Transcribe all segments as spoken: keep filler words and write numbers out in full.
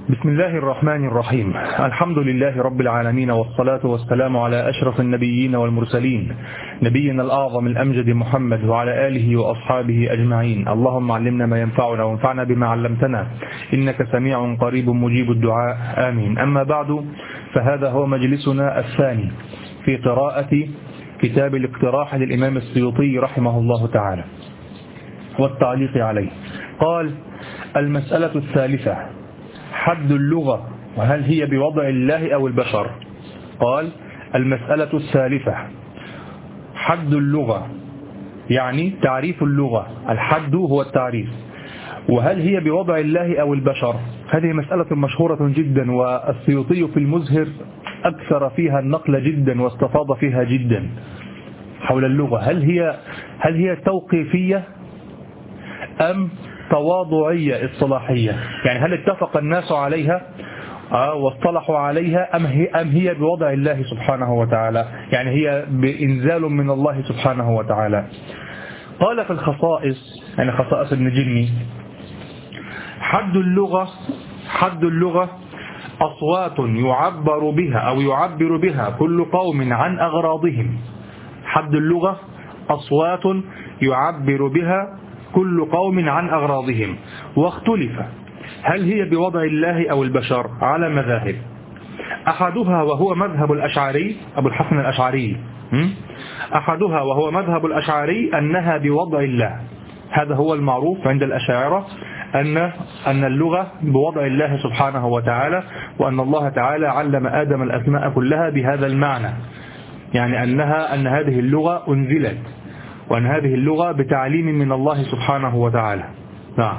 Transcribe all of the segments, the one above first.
بسم الله الرحمن الرحيم. الحمد لله رب العالمين، والصلاة والسلام على أشرف النبيين والمرسلين، نبينا الأعظم الأمجد محمد وعلى آله وأصحابه أجمعين. اللهم علمنا ما ينفعنا وانفعنا بما علمتنا، إنك سميع قريب مجيب الدعاء، آمين. أما بعد، فهذا هو مجلسنا الثاني في قراءة كتاب الاقتراح للإمام السيوطي رحمه الله تعالى والتعليق عليه. قال: المسألة الثالثة: حد اللغة، وهل هي بوضع الله أو البشر؟ قال: المسألة الثالثة: حد اللغة، يعني تعريف اللغة. الحد هو التعريف. وهل هي بوضع الله أو البشر؟ هذه مسألة مشهورة جدا، والسيوطي في المزهر أكثر فيها النقل جدا واستفاض فيها جدا حول اللغة. هل هي هل هي توقيفية أم تواضعية اصطلاحية؟ يعني هل اتفق الناس عليها آه واصطلحوا عليها، أم هي, أم هي بوضع الله سبحانه وتعالى، يعني هي بإنزال من الله سبحانه وتعالى؟ قال في الخصائص، يعني خصائص ابن جني: حد اللغة حد اللغة أصوات يعبر بها أو يعبر بها كل قوم عن أغراضهم. حد اللغة أصوات يعبر بها كل قوم عن أغراضهم. واختلف هل هي بوضع الله أو البشر على مذاهب. أحدها وهو مذهب الأشعري، أبو الحسن الأشعري، أحدها وهو مذهب الأشعري أنها بوضع الله. هذا هو المعروف عند الأشاعرة، أن أن اللغة بوضع الله سبحانه وتعالى، وأن الله تعالى علم آدم الأسماء كلها بهذا المعنى، يعني أنها أن هذه اللغة أنزلت، وأن هذه اللغة بتعليم من الله سبحانه وتعالى. نعم.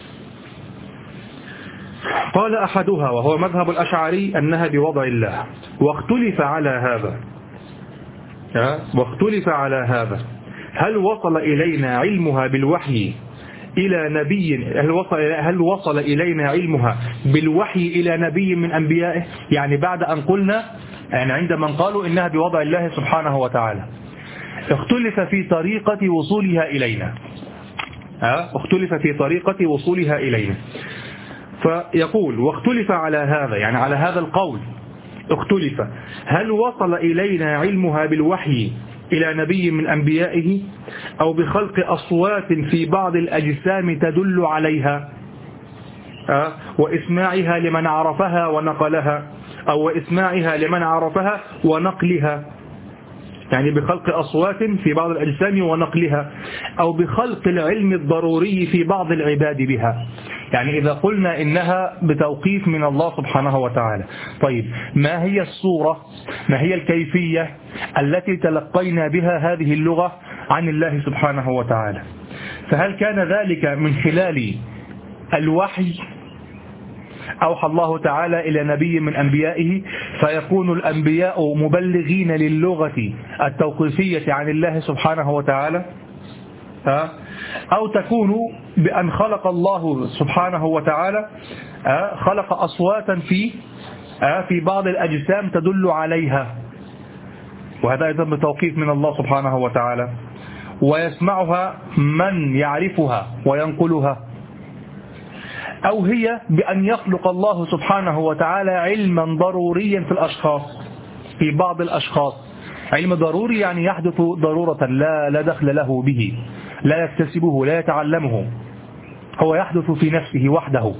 قال: أحدها وهو مذهب الأشعري أنها بوضع الله. واختلف على هذا واختلف على هذا هل وصل إلينا علمها بالوحي إلى نبي هل وصل, هل وصل إلينا علمها بالوحي إلى نبي من أنبيائه؟ يعني بعد أن قلنا، يعني عندما قالوا إنها بوضع الله سبحانه وتعالى، اختلف في طريقة وصولها إلينا اختلف في طريقة وصولها إلينا فيقول: واختلف على هذا، يعني على هذا القول اختلف، هل وصل إلينا علمها بالوحي إلى نبي من أنبيائه، أو بخلق أصوات في بعض الأجسام تدل عليها وإسماعها لمن عرفها ونقلها، أو وإسماعها لمن عرفها ونقلها، يعني بخلق أصوات في بعض الأجسام ونقلها، أو بخلق العلم الضروري في بعض العباد بها. يعني إذا قلنا إنها بتوقيف من الله سبحانه وتعالى، طيب ما هي الصورة، ما هي الكيفية التي تلقينا بها هذه اللغة عن الله سبحانه وتعالى؟ فهل كان ذلك من خلال الوحي أوحى الله تعالى إلى نبي من أنبيائه، فيكون الأنبياء مبلغين للغة التوقيفية عن الله سبحانه وتعالى، أو تكون بأن خلق الله سبحانه وتعالى خلق أصواتا في في بعض الأجسام تدل عليها، وهذا أيضا بتوقيف من الله سبحانه وتعالى، ويسمعها من يعرفها وينقلها، أو هي بأن يخلق الله سبحانه وتعالى علما ضروريا في الأشخاص، في بعض الأشخاص، علم ضروري يعني يحدث ضرورة لا لا دخل له به، لا يكتسبه، لا يتعلمه، هو يحدث في نفسه وحده.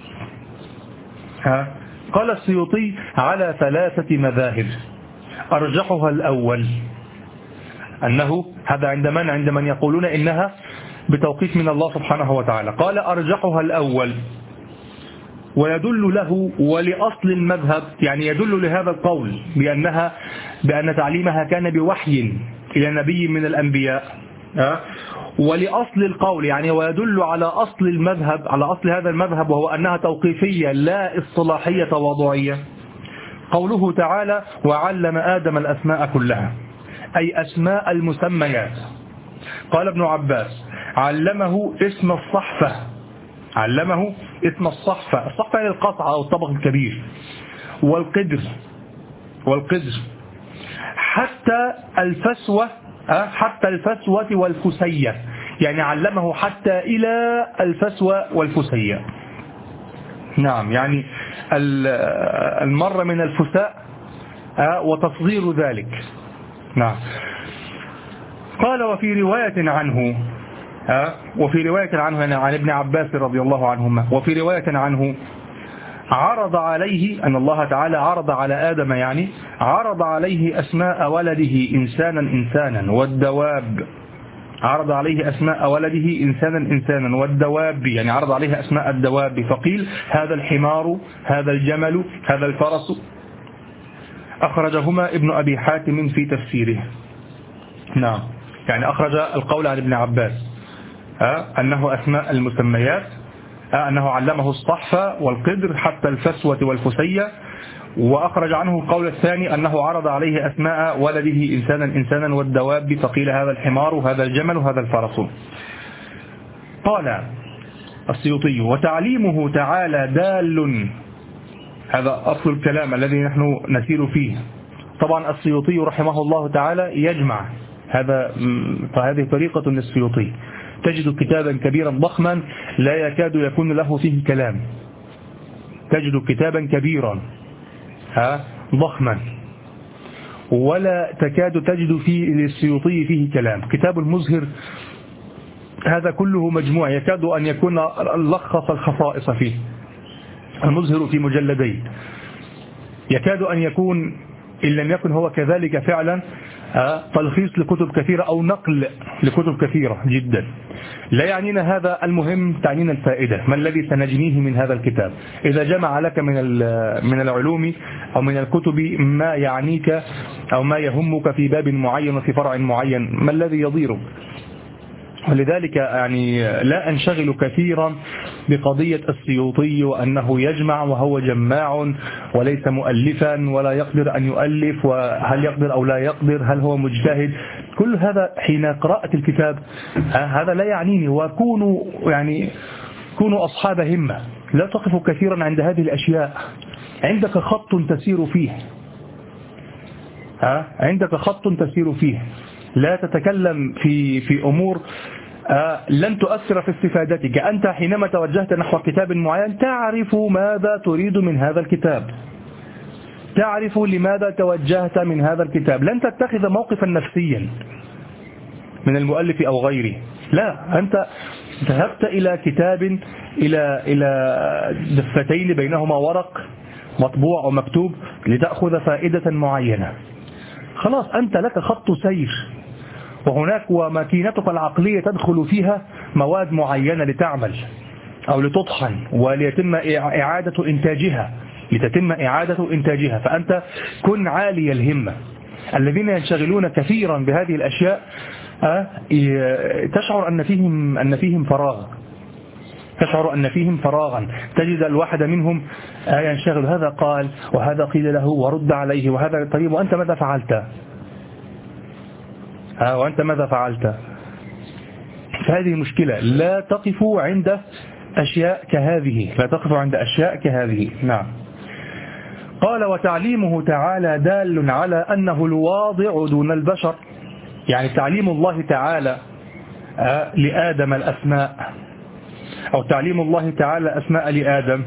ها؟ قال السيوطي: على ثلاثة مذاهب، أرجحها الأول، أنه هذا عند من عند من يقولون إنها بتوقيف من الله سبحانه وتعالى. قال: أرجحها الأول، ويدل له ولأصل المذهب، يعني يدل لهذا القول بأنها بأن تعليمها كان بوحي إلى نبي من الأنبياء، ولأصل القول، يعني ويدل على أصل المذهب، على أصل هذا المذهب، وهو أنها توقيفية لا اصطلاحية تواضعية. قوله تعالى: وعلم آدم الأسماء كلها، أي أسماء المسميات. قال ابن عباس: علمه اسم الصحفة، علمه اسم الصحفة، الصحفة هي القطعة أو الطبق الكبير، والقدر والقدر حتى الفسوة، حتى الفسوة والفسية، يعني علمه حتى إلى الفسوة والفسية. نعم، يعني المر من الفساء وتصغير ذلك. نعم. قال وفي رواية عنه وفي رواية عنه يعني عن ابن عباس رضي الله عنهما، وفي رواية عنه عرض عليه أن الله تعالى عرض على آدم، يعني عرض عليه أسماء ولده إنسانا إنسانا والدواب، عرض عليه أسماء ولده إنسانا إنسانا والدواب، يعني عرض عليه أسماء الدواب، فقيل هذا الحمار، هذا الجمل، هذا الفرس. أخرجهما ابن أبي حاتم في تفسيره. نعم، يعني أخرج القول عن ابن عباس أنه أسماء المسميات، أنه علمه الصحف والقدر حتى الفسوة والفسية، وأخرج عنه القول الثاني أنه عرض عليه أسماء ولده إنسانا إنسانا والدواب، فقيل هذا الحمار وهذا الجمل وهذا الفرس. قال السيوطي وتعليمه تعالى دال، هذا أصل الكلام الذي نحن نسير فيه. طبعا السيوطي رحمه الله تعالى يجمع هذا، فهذه طريقة للسيوطي، تجد كتابا كبيرا ضخما لا يكاد يكون له فيه كلام، تجد كتابا كبيرا ها ضخما ولا تكاد تجد فيه للسيوطي فيه كلام. كتاب المزهر هذا كله مجموع، يكاد أن يكون لخص الخصائص فيه. المزهر في مجلدين، يكاد أن يكون إن لم يكن هو كذلك فعلا تلخيص لكتب كثيرة أو نقل لكتب كثيرة جدا. لا يعنينا هذا، المهم تعنينا الفائدة، ما الذي سنجنيه من هذا الكتاب. إذا جمع لك من من العلوم أو من الكتب ما يعنيك أو ما يهمك في باب معين وفي فرع معين، ما الذي يضيرك؟ ولذلك يعني لا أنشغل كثيرا بقضية السيوطي وأنه يجمع وهو جماع وليس مؤلفا ولا يقدر أن يؤلف، وهل يقدر أو لا يقدر، هل هو مجتهد. كل هذا حين قراءة الكتاب هذا لا يعنيني. وكونوا يعني كونوا أصحاب همة، لا تقفوا كثيرا عند هذه الأشياء. عندك خط تسير فيه، عندك خط تسير فيه، لا تتكلم في في أمور لن تؤثر في استفادتك. أنت حينما توجهت نحو كتاب معين تعرف ماذا تريد من هذا الكتاب، تعرف لماذا توجهت من هذا الكتاب، لن تتخذ موقفا نفسيا من المؤلف أو غيره. لا، أنت ذهبت إلى كتاب إلى إلى دفتين بينهما ورق مطبوع ومكتوب لتأخذ فائدة معينة. خلاص أنت لك خط سير، وهناك وماكينتك العقلية تدخل فيها مواد معينة لتعمل أو لتطحن وليتم إعادة إنتاجها لتتم إعادة إنتاجها. فأنت كن عالي الهمة. الذين ينشغلون كثيرا بهذه الأشياء تشعر أن فيهم أن فيهم فراغ، تشعر أن فيهم فراغا. تجد الواحد منهم ينشغل، هذا قال وهذا قيل له ورد عليه وهذا طيب، وأنت ماذا فعلت؟ ها وأنت ماذا فعلت؟ فهذه مشكلة. لا تقفوا عند أشياء كهذه، لا تقفوا عند أشياء كهذه. نعم. قال وتعليمه تعالى دال على أنه الواضع دون البشر، يعني تعليم الله تعالى لآدم الأسماء، أو تعليم الله تعالى أسماء لآدم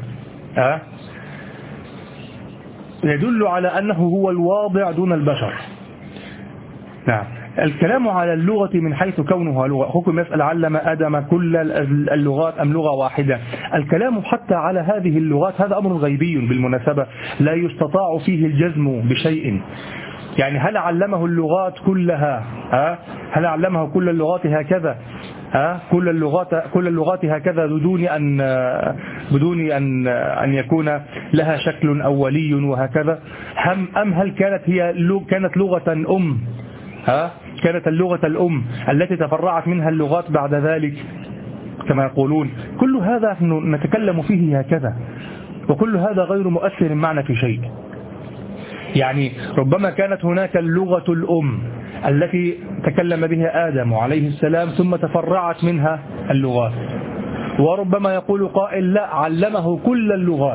يدل على أنه هو الواضع دون البشر. نعم. الكلام على اللغة من حيث كونها لغة، حكم يسأل علم آدم كل اللغات أم لغة واحدة. الكلام حتى على هذه اللغات هذا أمر غيبي بالمناسبة، لا يستطاع فيه الجزم بشيء. يعني هل علمه اللغات كلها؟ ها؟ هل علمه كل اللغات هكذا؟ ها؟ كل اللغات كل اللغات هكذا بدون أن بدون أن أن يكون لها شكل أولي وهكذا؟ هم أم هل كانت هي كانت لغة أم؟ ها؟ كانت اللغة الأم التي تفرعت منها اللغات بعد ذلك كما يقولون. كل هذا نتكلم فيه هكذا، وكل هذا غير مؤثر معنا في شيء. يعني ربما كانت هناك اللغة الأم التي تكلم بها آدم عليه السلام ثم تفرعت منها اللغات، وربما يقول قائل لا، علمه كل اللغات،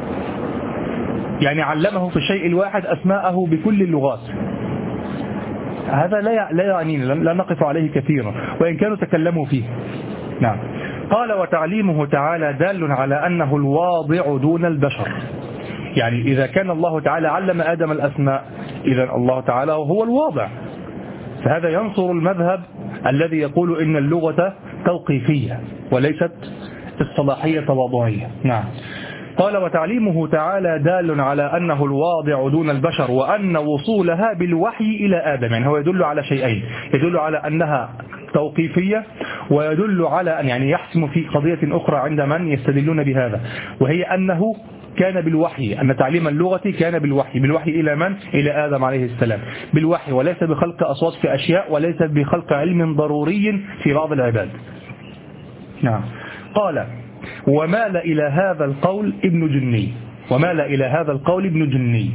يعني علمه في الشيء الواحد أسماءه بكل اللغات. هذا لا لا يعنينا، لا نقف عليه كثيرا وإن كانوا تكلموا فيه. نعم. قال وتعليمه تعالى دال على أنه الواضع دون البشر. يعني إذا كان الله تعالى علم آدم الأسماء، إذا الله تعالى هو الواضع. فهذا ينصر المذهب الذي يقول إن اللغة توقيفية وليست الصلاحية تواضعية. نعم. قال وتعليمه تعالى دال على أنه الواضع دون البشر، وأن وصولها بالوحي إلى آدم. يعني هو يدل على شيئين، يدل على أنها توقيفية، ويدل على أن يعني يحسم في قضية أخرى عند من يستدلون بهذا، وهي أنه كان بالوحي، أن تعليم اللغة كان بالوحي. بالوحي إلى من؟ إلى آدم عليه السلام، بالوحي، وليس بخلق أصوات في أشياء، وليس بخلق علم ضروري في بعض العباد. نعم. قال ومال إلى هذا القول ابن جني، ومال إلى هذا القول ابن جني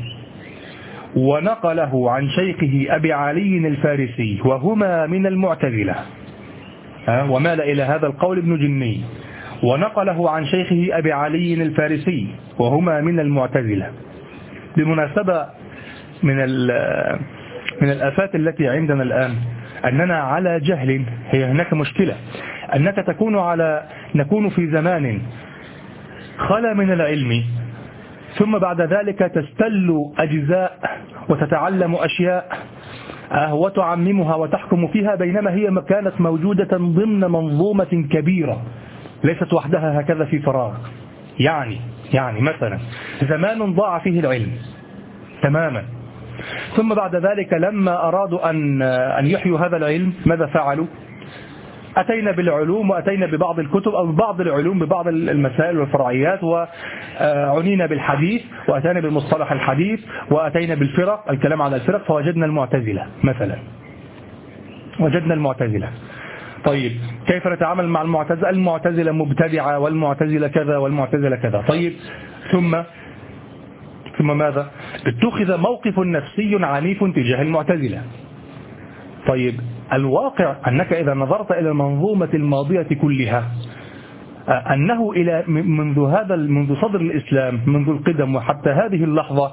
ونقله عن شيخه أبي علي الفارسي، وهما من المعتزلة. ومال إلى هذا القول ابن جني ونقله عن شيخه أبي علي الفارسي، وهما من المعتزلة. بمناسبة من من الآفات التي عندنا الآن أننا على جهل. هي هناك مشكلة أنك تكون على نكون في زمان خلا من العلم، ثم بعد ذلك تستل أجزاء وتتعلم أشياء وتعممها وتحكم فيها، بينما هي كانت موجودة ضمن منظومة كبيرة ليست وحدها هكذا في فراغ. يعني يعني مثلا زمان ضاع فيه العلم تماما، ثم بعد ذلك لما أرادوا أن أن يحيوا هذا العلم ماذا فعلوا؟ أتينا بالعلوم وأتينا ببعض الكتب أو ببعض العلوم ببعض المسائل والفرعيات، وعنينا بالحديث وأتينا بالمصطلح الحديث، وأتينا بالفرق، الكلام على الفرق، فوجدنا المعتزلة مثلا، وجدنا المعتزلة. طيب كيف نتعامل مع المعتزلة؟ المعتزلة مبتدعة، والمعتزلة كذا، والمعتزلة كذا. طيب ثم ثم ماذا؟ اتخذ موقف نفسي عنيف تجاه المعتزلة. طيب الواقع أنك إذا نظرت إلى المنظومة الماضية كلها، أنه إلى منذ هذا منذ صدر الإسلام، منذ القدم وحتى هذه اللحظة،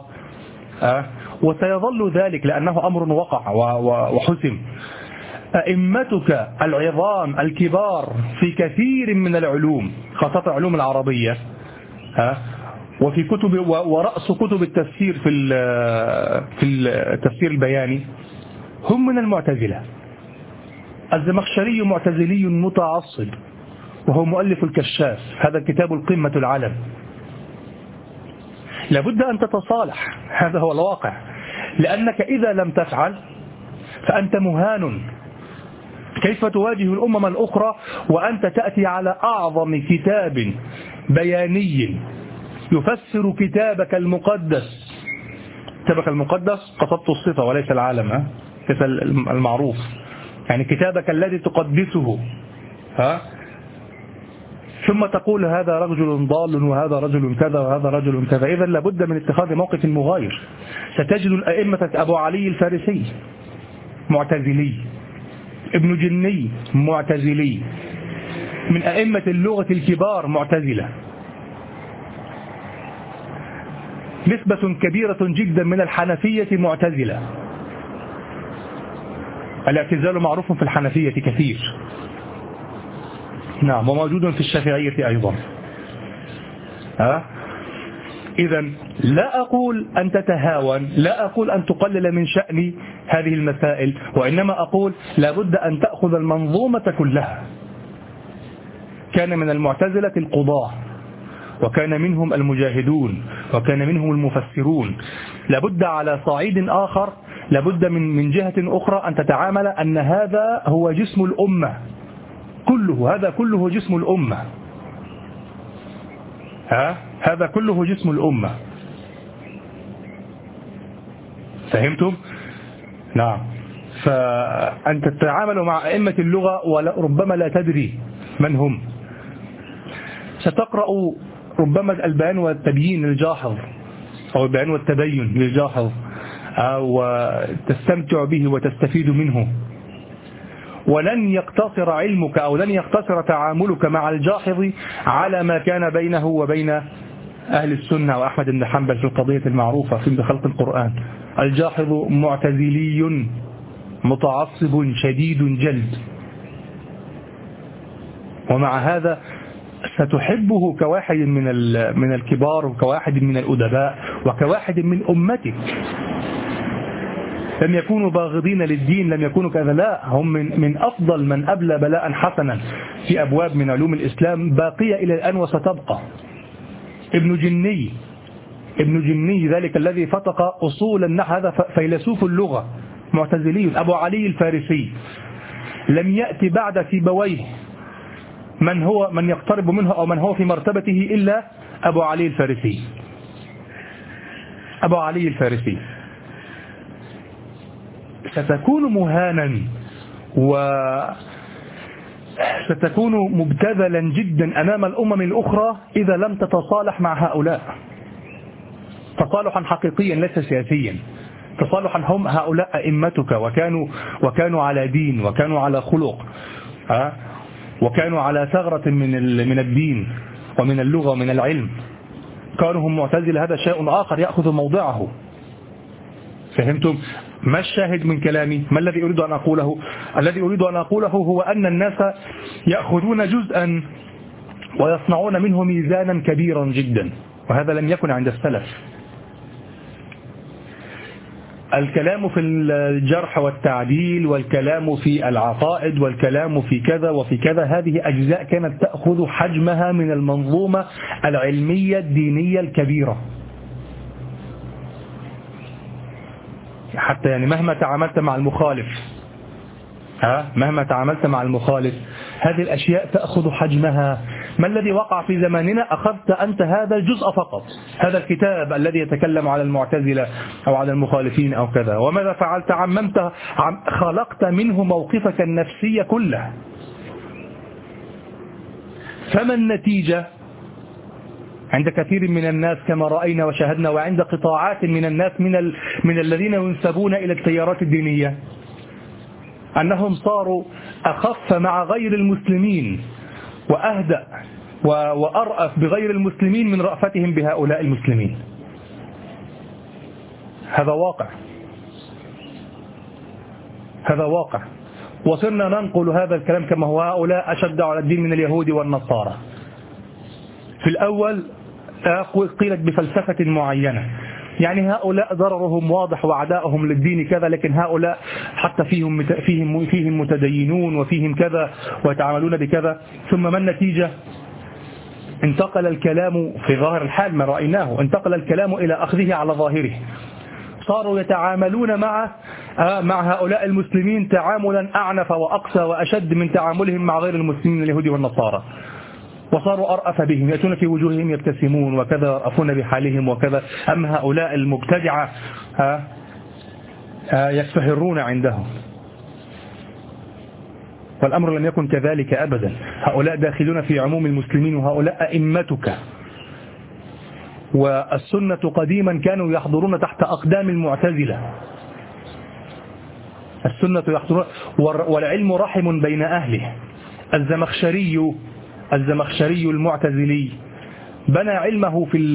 وسيظل ذلك لأنه أمر وقع وحسم، أئمتك العظام الكبار في كثير من العلوم، خاصة العلوم العربية، وفي كتب ورأس كتب التفسير في في التفسير البياني، هم من المعتزلة. الزمخشري معتزلي متعصب، وهو مؤلف الكشاف، هذا الكتاب القمة العلم. لابد أن تتصالح، هذا هو الواقع، لأنك إذا لم تفعل فأنت مهان. كيف تواجه الأمم الأخرى وأنت تأتي على أعظم كتاب بياني يفسر كتابك المقدس؟ كتابك المقدس قصدت الصفة وليس العالم، ليس المعروف، يعني كتابك الذي تقدسه، ها؟ ثم تقول هذا رجل ضال وهذا رجل كذا وهذا رجل كذا. إذا لابد من اتخاذ موقف مغاير. ستجد الأئمة أبو علي الفارسي معتزلي، ابن جني معتزلي، من أئمة اللغة الكبار معتزلة، نسبة كبيرة جدا من الحنفية معتزلة. الاعتزال معروف في الحنفية كثير، نعم، وموجود في الشافعية أيضا. ها؟ إذا لا أقول أن تتهاون، لا أقول أن تقلل من شأن هذه المسائل، وإنما أقول لابد أن تأخذ المنظومة كلها. كان من المعتزلة القضاة، وكان منهم المجاهدون، وكان منهم المفسرون. لابد على صعيد آخر، لابد من من جهة أخرى أن تتعامل أن هذا هو جسم الأمة كله، هذا كله جسم الأمة، ها؟ هذا كله جسم الأمة. فهمتم؟ نعم. فأنت تتعامل مع أئمة اللغة وربما لا تدري من هم. ستقرأ ربما البيان والتبيين للجاحظ، أو البيان والتبين للجاحظ، وتستمتع به وتستفيد منه، ولن يقتصر علمك أو لن يقتصر تعاملك مع الجاحظ على ما كان بينه وبين أهل السنة وأحمد بن حنبل في القضية المعروفة في خلق القرآن. الجاحظ معتزلي متعصب شديد جلد، ومع هذا ستحبه كواحد من من الكبار وكواحد من الأدباء وكواحد من أمتك. لم يكونوا باغضين للدين، لم يكونوا كذا، لا، هم من, من أفضل من أبلى بلاء حسنا في أبواب من علوم الإسلام باقية إلى الآن وستبقى. ابن جني ابن جني ذلك الذي فتق أصول النحو، هذا فيلسوف اللغة معتزلي. أبو علي الفارسي لم يأتي بعد سيبويه من هو من يقترب منه أو من هو في مرتبته إلا أبو علي الفارسي. أبو علي الفارسي ستكون مهانا وستكون مبتذلا جدا أمام الأمم الأخرى إذا لم تتصالح مع هؤلاء تصالحا حقيقيا ليس سياسيا، تصالحا. هم هؤلاء أئمتك، وكانوا وكانوا على دين، وكانوا على خلق، ها، وكانوا على ثغرة من من الدين ومن اللغة ومن العلم. كانوا هم معتزلة، هذا شيء آخر يأخذ موضعه. فهمتم؟ ما الشاهد من كلامي؟ ما الذي أريد أن أقوله؟ الذي أريد أن أقوله هو أن الناس يأخذون جزءا ويصنعون منه ميزانا كبيرا جدا، وهذا لم يكن عند السلف. الكلام في الجرح والتعديل، والكلام في العقائد، والكلام في كذا وفي كذا، هذه أجزاء كانت تأخذ حجمها من المنظومة العلمية الدينية الكبيرة. حتى يعني مهما تعاملت مع المخالف، ها مهما تعاملت مع المخالف هذه الأشياء تأخذ حجمها. ما الذي وقع في زماننا؟ أخذت أنت هذا الجزء فقط، هذا الكتاب الذي يتكلم على المعتزلة أو على المخالفين أو كذا، وماذا فعلت؟ عممت، خلقت منه موقفك النفسي كله. فما النتيجة عند كثير من الناس كما رأينا وشاهدنا، وعند قطاعات من الناس من ال... من الذين ينسبون إلى التيارات الدينية، أنهم صاروا أخف مع غير المسلمين وأهدأ وأرأف بغير المسلمين من رأفتهم بهؤلاء المسلمين. هذا واقع، هذا واقع. وصرنا ننقل هذا الكلام كما هو، هؤلاء أشد على الدين من اليهود والنصارى. في الأول قيلت بفلسفة معينة، يعني هؤلاء ضررهم واضح وعداؤهم للدين كذا، لكن هؤلاء حتى فيهم فيهم فيهم متدينون وفيهم كذا ويتعاملون بكذا. ثم ما النتيجة؟ انتقل الكلام في ظاهر الحال ما رأيناه، انتقل الكلام إلى أخذه على ظاهره. صاروا يتعاملون مع مع هؤلاء المسلمين تعاملا أعنف وأقسى وأشد من تعاملهم مع غير المسلمين اليهود والنصارى، وصاروا أرأف بهم، يأتون في وجوههم يبتسمون وكذا، يرأفون بحالهم وكذا. أما هؤلاء المبتدعة يكفهرون عندهم، والأمر لم يكن كذلك أبدا. هؤلاء داخلون في عموم المسلمين، وهؤلاء أئمتك. والسنة قديما كانوا يحضرون تحت أقدام المعتزلة، السنة يحضرون، والعلم رحم بين أهله. الزمخشري الزمخشري المعتزلي بنى علمه في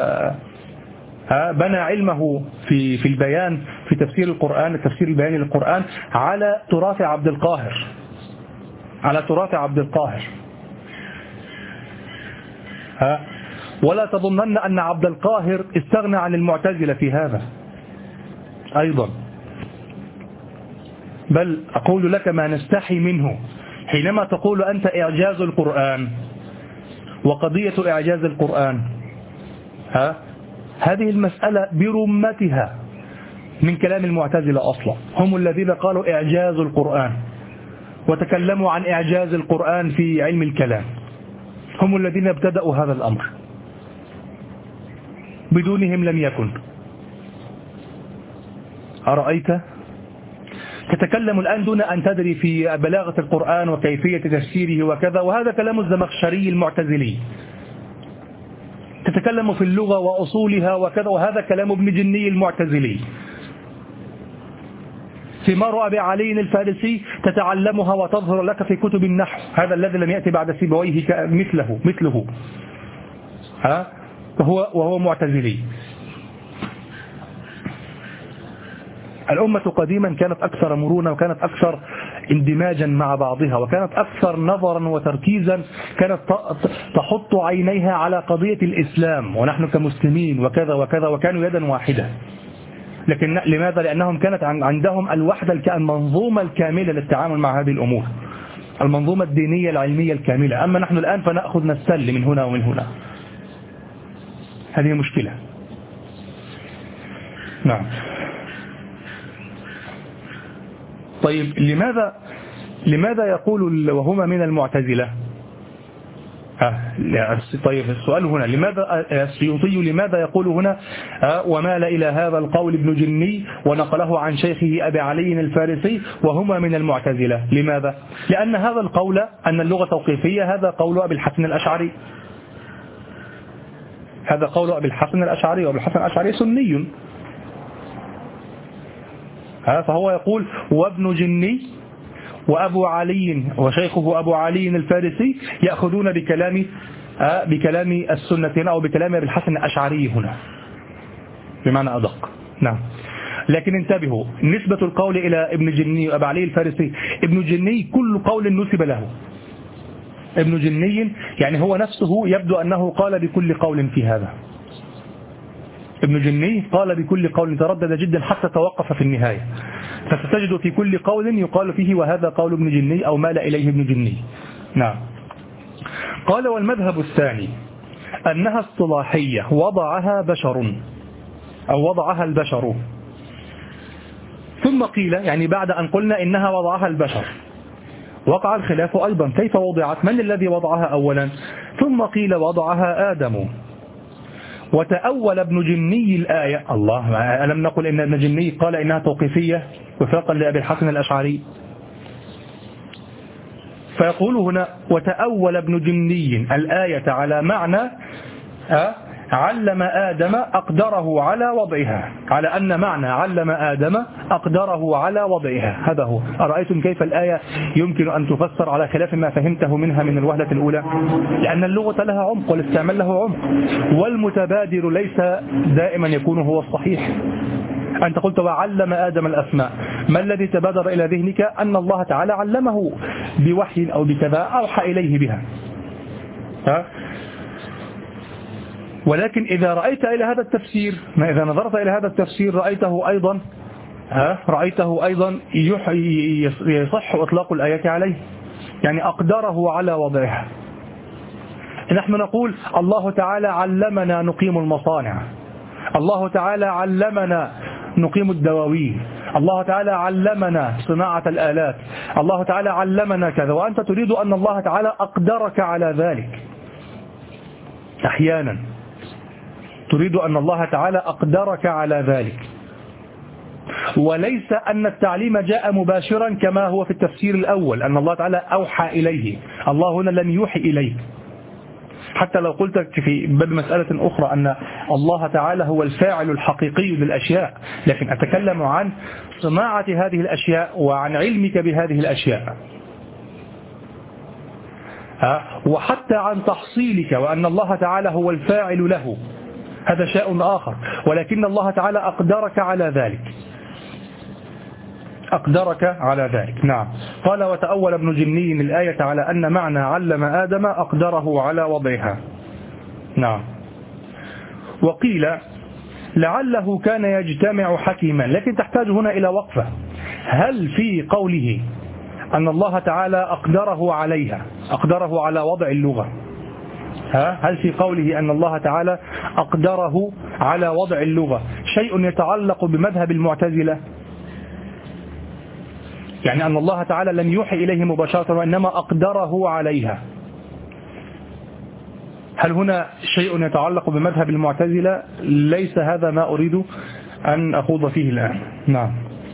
بنى علمه في في البيان، في تفسير القرآن، التفسير البياني للقرآن، على تراث عبد القاهر، على تراث عبد القاهر. ها ولا تظنن أن عبد القاهر استغنى عن المعتزلة في هذا أيضا، بل أقول لك ما نستحي منه حينما تقول أنت إعجاز القرآن وقضية إعجاز القرآن. ها هذه المسألة برمتها من كلام المعتزلة أصلا، هم الذين قالوا إعجاز القرآن وتكلموا عن إعجاز القرآن في علم الكلام، هم الذين ابتدأوا هذا الأمر، بدونهم لم يكن. أرأيت؟ تتكلم الآن دون أن تدري في بلاغة القرآن وكيفية تفسيره وكذا، وهذا كلام الزمخشري المعتزلي. تتكلم في اللغة وأصولها وكذا، وهذا كلام ابن جني المعتزلي. ثمار أبي علي الفارسي تتعلمها وتظهر لك في كتب النحو، هذا الذي لم يأتي بعد سيبويه مثله مثله ها وهو وهو معتزلي. الأمة قديما كانت أكثر مرونة، وكانت أكثر اندماجا مع بعضها، وكانت أكثر نظرا وتركيزا، كانت تحط عينيها على قضية الإسلام ونحن كمسلمين وكذا وكذا، وكانوا يدا واحدة. لكن لماذا؟ لأنهم كانت عندهم الوحدة، المنظومة الكاملة للتعامل مع هذه الأمور، المنظومة الدينية العلمية الكاملة. أما نحن الآن فنأخذ نستل من هنا ومن هنا، هذه مشكلة. نعم. طيب لماذا لماذا يقول وهما من المعتزلة؟ طيب السؤال هنا لماذا السيوطي لماذا يقول هنا ومال إلى هذا القول ابن جني ونقله عن شيخه أبي علي الفارسي وهما من المعتزلة؟ لماذا؟ لأن هذا القول أن اللغة توقيفية هذا قول أبي الحسن الأشعري، هذا قول أبي الحسن الأشعري، وأبي الحسن الأشعري سني، فهو يقول وابن جني وأبو علي وشيخه أبو علي الفارسي يأخذون بكلام بكلام السنة هنا، أو بكلام أبي الحسن الأشعري هنا بمعنى أدق. نعم. لكن انتبهوا، نسبة القول إلى ابن جني وأبو علي الفارسي، ابن جني كل قول نسب له، ابن جني يعني هو نفسه يبدو أنه قال بكل قول في هذا، ابن جني قال بكل قول، تردد جدا حتى توقف في النهاية، فستجد في كل قول يقال فيه وهذا قول ابن جني أو مال إليه ابن جني. نعم. قال والمذهب الثاني أنها اصطلاحية وضعها بشر أو وضعها البشر، ثم قيل يعني بعد أن قلنا إنها وضعها البشر وقع الخلاف أيضا كيف وضعت، من الذي وضعها أولا؟ ثم قيل وضعها آدم، وتأول ابن جني الآية. الله، ألم نقل إن ابن جني قال إنها توقيفية وفاقا لأبي الحسن الأشعري؟ فيقول هنا وتأول ابن جني الآية على معنى علم آدم أقدره على وضعها، على أن معنى علم آدم أقدره على وضعها، هذا هو. أرأيتم كيف الآية يمكن أن تفسر على خلاف ما فهمته منها من الوهلة الأولى؟ لأن اللغة لها عمق والاستعمال له عمق، والمتبادر ليس دائما يكون هو الصحيح. أنت قلت وعلم آدم الأسماء، ما الذي تبادر إلى ذهنك؟ أن الله تعالى علمه بوحي أو بكذا، أوحى إليه بها. ها؟ ولكن إذا رأيت إلى هذا التفسير، ما إذا نظرت إلى هذا التفسير رأيته أيضا ها رأيته أيضا يصح إطلاق الآية عليه، يعني أقدره على وضعها. نحن نقول الله تعالى علمنا نقيم المصانع، الله تعالى علمنا نقيم الدواوين، الله تعالى علمنا صناعة الآلات، الله تعالى علمنا كذا، وأنت تريد أن الله تعالى أقدرك على ذلك. أحيانا تريد أن الله تعالى أقدرك على ذلك، وليس أن التعليم جاء مباشرا كما هو في التفسير الأول أن الله تعالى أوحى إليه. الله هنا لم يوحي إليه، حتى لو قلت في باب مسألة أخرى أن الله تعالى هو الفاعل الحقيقي للأشياء، لكن أتكلم عن صناعة هذه الأشياء وعن علمك بهذه الأشياء، وحتى عن تحصيلك وأن الله تعالى هو الفاعل له، هذا شيء آخر. ولكن الله تعالى أقدرك على ذلك، أقدرك على ذلك. نعم. قال وتأول ابن جني الآية على أن معنى علم آدم أقدره على وضعها. نعم. وقيل لعله كان يجتمع حكيما، لكن تحتاج هنا إلى وقفة. هل في قوله أن الله تعالى أقدره عليها، أقدره على وضع اللغة، ها هل في قوله أن الله تعالى أقدره على وضع اللغة شيء يتعلق بمذهب المعتزلة؟ يعني أن الله تعالى لم يوحي إليه مباشرة وإنما أقدره عليها، هل هنا شيء يتعلق بمذهب المعتزلة؟ ليس هذا ما أريد أن أخوض فيه الآن. نعم.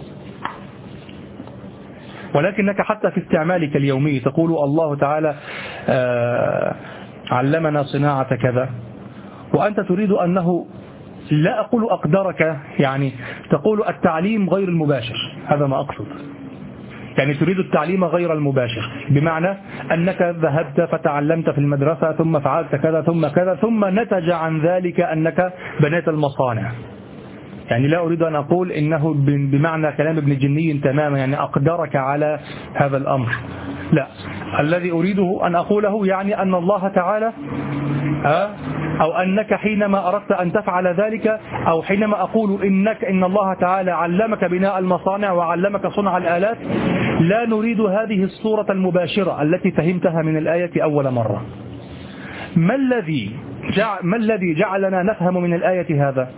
ولكنك حتى في استعمالك اليومي تقول الله تعالى آه علمنا صناعة كذا، وأنت تريد أنه لا أقول أقدرك، يعني تقول التعليم غير المباشر، هذا ما أقصد، يعني تريد التعليم غير المباشر، بمعنى أنك ذهبت فتعلمت في المدرسة ثم فعلت كذا ثم كذا ثم نتج عن ذلك أنك بنيت المصانع، يعني لا أريد أن أقول إنه بمعنى كلام ابن جني تماما، يعني أقدرك على هذا الأمر، لا. الذي أريده أن أقوله يعني أن الله تعالى أو أنك حينما أردت أن تفعل ذلك، أو حينما أقول إنك إن الله تعالى علمك بناء المصانع وعلمك صنع الآلات، لا نريد هذه الصورة المباشرة التي فهمتها من الآية أول مرة. ما الذي جعل ما الذي جعلنا نفهم من الآية هذا؟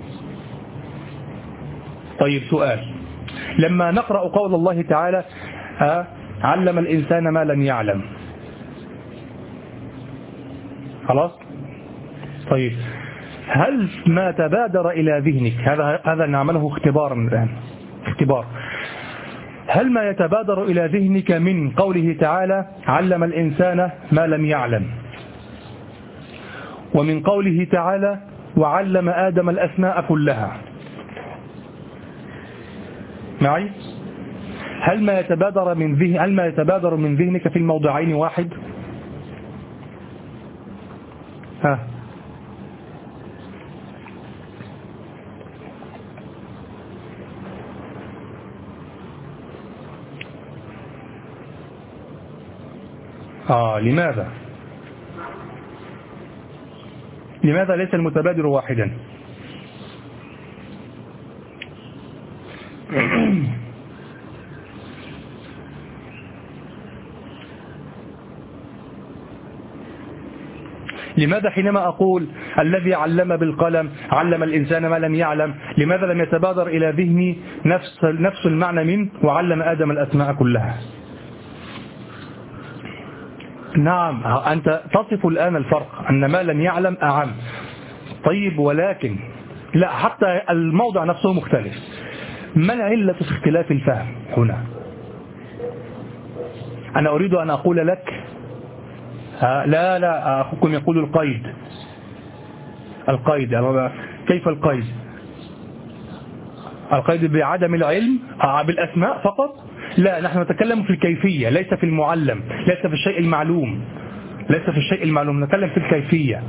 طيب سؤال، لما نقرأ قول الله تعالى علم الإنسان ما لم يعلم، خلاص؟ طيب هل ما تبادر إلى ذهنك، هذا هذا نعمله اختبارا الآن، اختبار، هل ما يتبادر إلى ذهنك من قوله تعالى علم الإنسان ما لم يعلم، ومن قوله تعالى وعلم آدم الأسماء كلها، معي؟ هل ما يتبادر من ذهن هل ما يتبادر من ذهنك في الموضعين واحد؟ ها آه لماذا؟ لماذا ليس المتبادر واحدا؟ لماذا حينما أقول الذي علم بالقلم علم الإنسان ما لم يعلم، لماذا لم يتبادر إلى ذهني نفس نفس المعنى من وعلم آدم الأسماء كلها؟ نعم، أنت تصف الآن الفرق أن ما لم يعلم أعم. طيب ولكن لا، حتى الموضع نفسه مختلف. ما العلة في اختلاف الفهم هنا؟ أنا أريد أن أقول لك لا لا أخوكم يقول القيد. القيد كيف القيد؟ القيد بعدم العلم بالأسماء فقط؟ لا، نحن نتكلم في الكيفية، ليس في المعلم، ليس في الشيء المعلوم، ليس في الشيء المعلوم، نتكلم في الكيفية.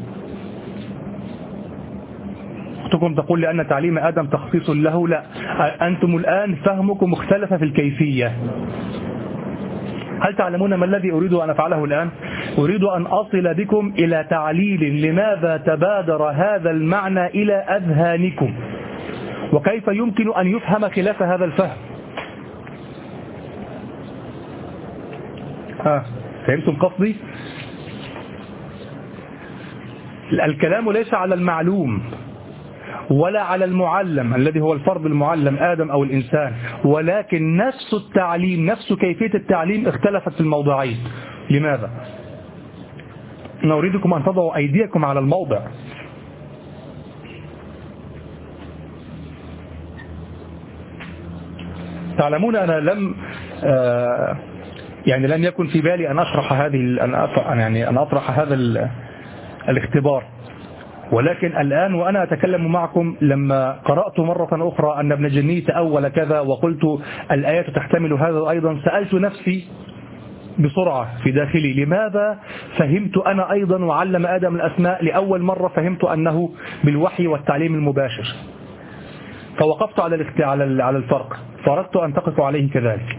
أختكم تقول لأن تعليم آدم تخصيص له، لا، أنتم الآن فهمكم مختلف في الكيفية. هل تعلمون ما الذي أريد أن أفعله الآن؟ أريد أن أصل بكم إلى تعليل لماذا تبادر هذا المعنى إلى أذهانكم، وكيف يمكن أن يفهم خلاف هذا الفهم. آه. فهمتم قصدي؟ الكلام ليس على المعلوم ولا على المعلم الذي هو الفرد المعلم آدم أو الإنسان، ولكن نفس التعليم، نفس كيفية التعليم اختلفت في الموضعين. لماذا؟ أنا أريدكم أن تضعوا أيديكم على الموضع. تعلمون أنا لم آه يعني لم يكن في بالي أن أشرح هذه أن يعني أن أطرح هذا الاختبار، ولكن الآن وأنا أتكلم معكم لما قرأت مرة أخرى أن ابن جني تأول كذا وقلت الآيات تحتمل هذا أيضا، سألت نفسي بسرعة في داخلي لماذا فهمت أنا أيضا وعلم آدم الأسماء لأول مرة فهمت أنه بالوحي والتعليم المباشر، فوقفت على على الفرق، فأردت أن تقف عليه كذلك.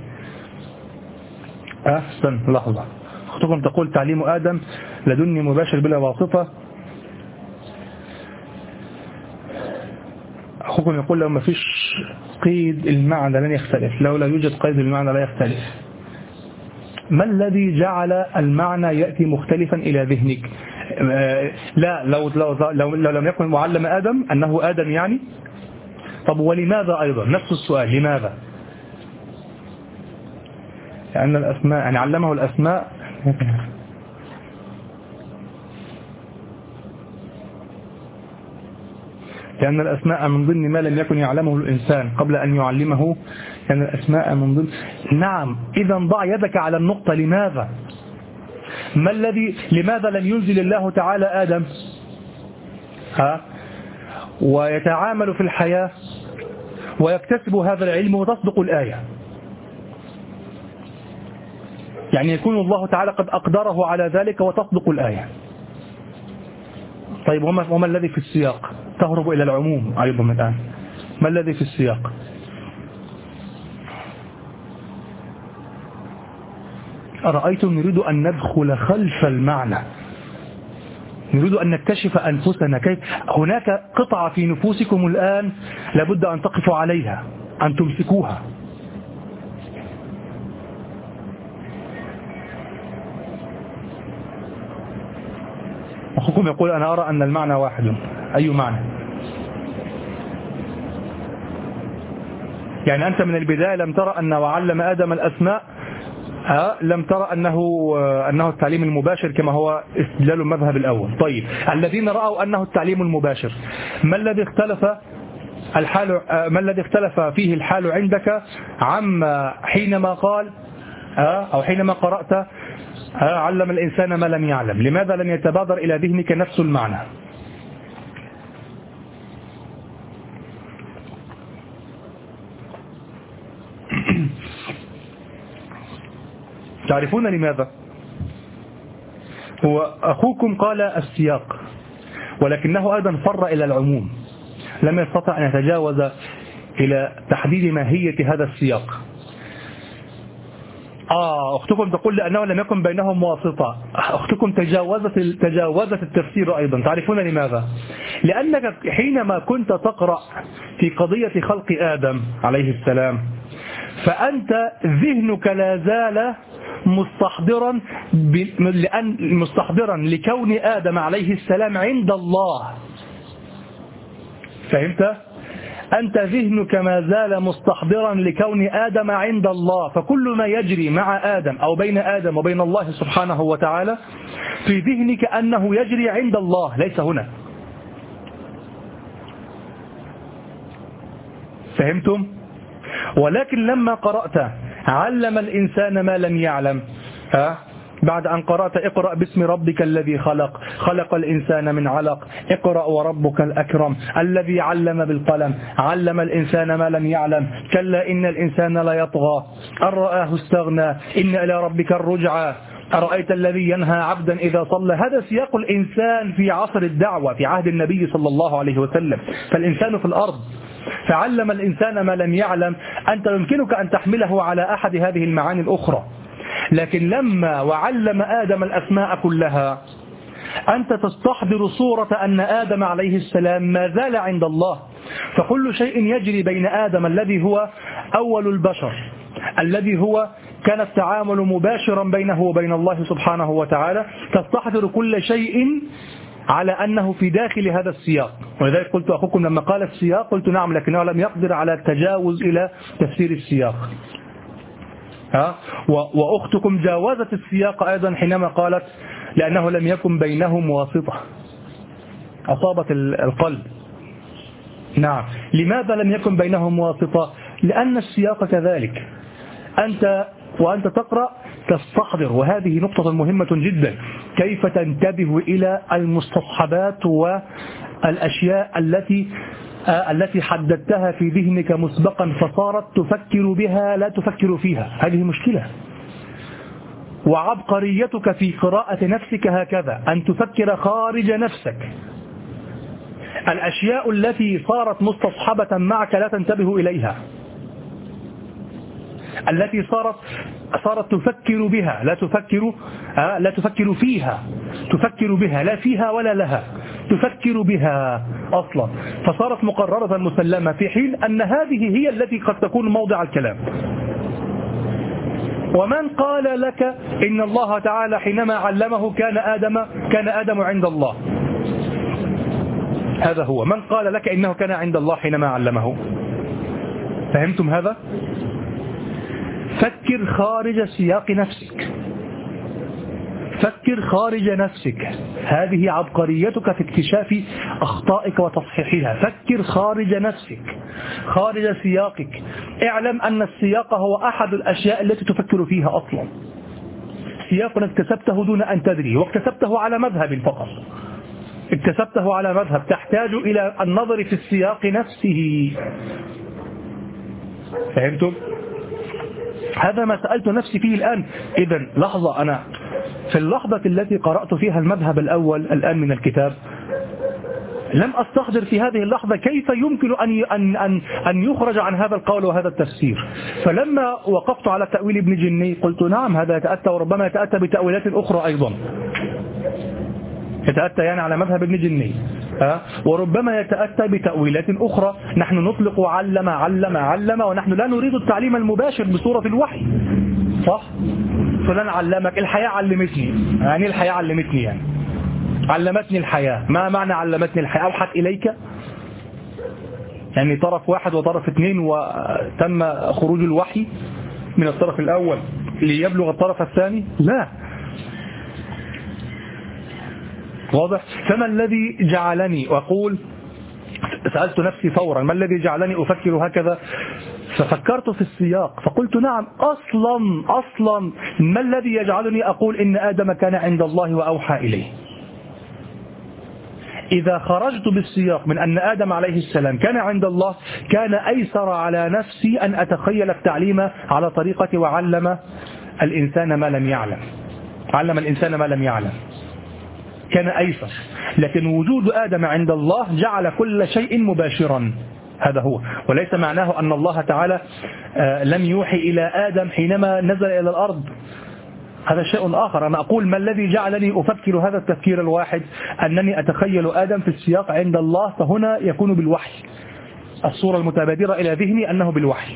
أه استنى لحظة، أختكم تقول تعليم آدم لدني مباشر بلا واسطة. أخوكم يقول لو ما فيش قيد المعنى لن يختلف، لو لا يوجد قيد المعنى لا يختلف. ما الذي جعل المعنى يأتي مختلفا إلى ذهنك؟ لا لو, لو, لو, لو لم يكن معلم آدم أنه آدم يعني. طب ولماذا أيضا نفس السؤال، لماذا؟ لأن الأسماء يعني علمه الأسماء لأن الأسماء من ضمن ما لم يكن يعلمه الإنسان قبل أن يعلمه، لأن الأسماء من ضمن. نعم، إذا ضع يدك على النقطة. لماذا؟ ما الذي لماذا لم ينزل الله تعالى آدم ها ويتعامل في الحياة ويكتسب هذا العلم وتصدق الآية؟ يعني يكون الله تعالى قد أقدره على ذلك وتصدق الآية. طيب وما, وما الذي في السياق؟ تهرب إلى العموم أيضا الآن. ما الذي في السياق؟ أرأيتم نريد أن ندخل خلف المعنى، نريد أن نكتشف أنفسنا كيف. هناك قطعة في نفوسكم الآن لابد أن تقفوا عليها، أن تمسكوها. أخوكم يقول أنا أرى أن المعنى واحد. أي معنى؟ يعني أنت من البداية لم ترى أن وعلم آدم الأسماء، ها لم ترى أنه أنه التعليم المباشر كما هو استدلال المذهب الأول. طيب الذين رأوا أنه التعليم المباشر، ما الذي اختلف الحال ما الذي اختلف فيه الحال عندك عما حينما قال أو حينما قرأت علم الإنسان ما لم يعلم؟ لماذا لم يتبادر إلى ذهنك نفس المعنى؟ تعرفون لماذا؟ هو أخوكم قال السياق، ولكنه أيضا فر إلى العموم، لم يستطع أن يتجاوز إلى تحديد ماهية هذا السياق. آه أختكم تقول لأنه لم يكن بينهم واسطة. أختكم تجاوزت تجاوزت التفسير أيضا. تعرفون لماذا؟ لأنك حينما كنت تقرأ في قضية خلق آدم عليه السلام، فأنت ذهنك لا زال مستحضرا لأن مستحضرا لكون آدم عليه السلام عند الله. فهمت؟ أنت ذهنك ما زال مستحضرا لكون آدم عند الله، فكل ما يجري مع آدم أو بين آدم وبين الله سبحانه وتعالى في ذهنك أنه يجري عند الله ليس هنا. فهمتم؟ ولكن لما قرأت علم الإنسان ما لم يعلم، ها بعد أن قرأت اقرأ باسم ربك الذي خلق خلق الإنسان من علق اقرأ وربك الأكرم الذي علم بالقلم علم الإنسان ما لم يعلم كلا إن الإنسان لا يطغى أن رآه استغنى إن إلى ربك الرجعى أرأيت الذي ينهى عبدا إذا صلى. هذا سياق الإنسان في عصر الدعوة في عهد النبي صلى الله عليه وسلم، فالإنسان في الأرض، فعلم الإنسان ما لم يعلم. أنت يمكنك أن تحمله على أحد هذه المعاني الأخرى، لكن لما وعلم آدم الأسماء كلها أنت تستحضر صورة أن آدم عليه السلام ما زال عند الله، فكل شيء يجري بين آدم الذي هو أول البشر الذي هو كان التعامل مباشرا بينه وبين الله سبحانه وتعالى، تستحضر كل شيء على أنه في داخل هذا السياق. ولذلك قلت أخوكم لما قال السياق قلت نعم، لكنه لم يقدر على التجاوز إلى تفسير السياق. ها وأختكم جاوزت السياق أيضا حينما قالت لأنه لم يكن بينهم واسطة. أصابت القلب. نعم، لماذا لم يكن بينهم واسطة؟ لأن السياق كذلك، أنت وأنت تقرأ تستحضر، وهذه نقطة مهمة جدا، كيف تنتبه إلى المستصحبات والأشياء التي التي حددتها في ذهنك مسبقا فصارت تفكر بها لا تفكر فيها. هذه مشكلة. وعبقريتك في قراءة نفسك هكذا، أن تفكر خارج نفسك. الأشياء التي صارت مستصحبة معك لا تنتبه إليها، التي صارت صارت تفكر بها لا تفكر آه لا تفكر فيها، تفكر بها لا فيها ولا لها، تفكر بها أصلا، فصارت مقررة مسلمة، في حين أن هذه هي التي قد تكون موضع الكلام. ومن قال لك إن الله تعالى حينما علمه كان آدم كان آدم عند الله؟ هذا هو من قال لك إنه كان عند الله حينما علمه. فهمتم هذا؟ فكر خارج سياق نفسك، فكر خارج نفسك، هذه عبقريتك في اكتشاف أخطائك وتصحيحها. فكر خارج نفسك، خارج سياقك. اعلم أن السياق هو أحد الأشياء التي تفكر فيها أصلا. سياق اكتسبته دون أن تدري، واكتسبته على مذهب فقط، اكتسبته على مذهب، تحتاج إلى النظر في السياق نفسه. فهمتم؟ هذا ما سألت نفسي فيه الآن. إذن لحظة، أنا في اللحظة التي قرأت فيها المذهب الأول الآن من الكتاب لم أستحضر في هذه اللحظة كيف يمكن أن أن أن أن يخرج عن هذا القول وهذا التفسير. فلما وقفت على تأويل ابن جني قلت نعم هذا يتأتى، وربما يتأتى بتأويلات أخرى أيضا، يتأتى يعني على مذهب ابن جني، أه؟ وربما يتأتى بتأويلات أخرى. نحن نطلق علم علم علم، ونحن لا نريد التعليم المباشر بصورة الوحي، صح؟ فلان علمك، الحياة علمتني، يعني الحياة علمتني يعني علمتني الحياة. ما معنى علمتني الحياة؟ أوحت إليك، يعني طرف واحد وطرف اثنين وتم خروج الوحي من الطرف الأول ليبلغ الطرف الثاني؟ لا. واضح؟ فما الذي جعلني وأقول، سألت نفسي فورا ما الذي جعلني أفكر هكذا؟ ففكرت في السياق فقلت نعم، أصلا أصلا ما الذي يجعلني أقول إن آدم كان عند الله وأوحى إليه؟ إذا خرجت بالسياق من أن آدم عليه السلام كان عند الله، كان أيسر على نفسي أن أتخيل التعليم على طريقة وعلم الإنسان ما لم يعلم، علم الإنسان ما لم يعلم، كان أيسر. لكن وجود آدم عند الله جعل كل شيء مباشرا، هذا هو. وليس معناه أن الله تعالى لم يوحي إلى آدم حينما نزل إلى الأرض، هذا شيء آخر. أنا أقول ما الذي جعلني أفكر هذا التفكير الواحد، أنني أتخيل آدم في السياق عند الله، فهنا يكون بالوحي. الصورة المتبادرة إلى ذهني أنه بالوحي.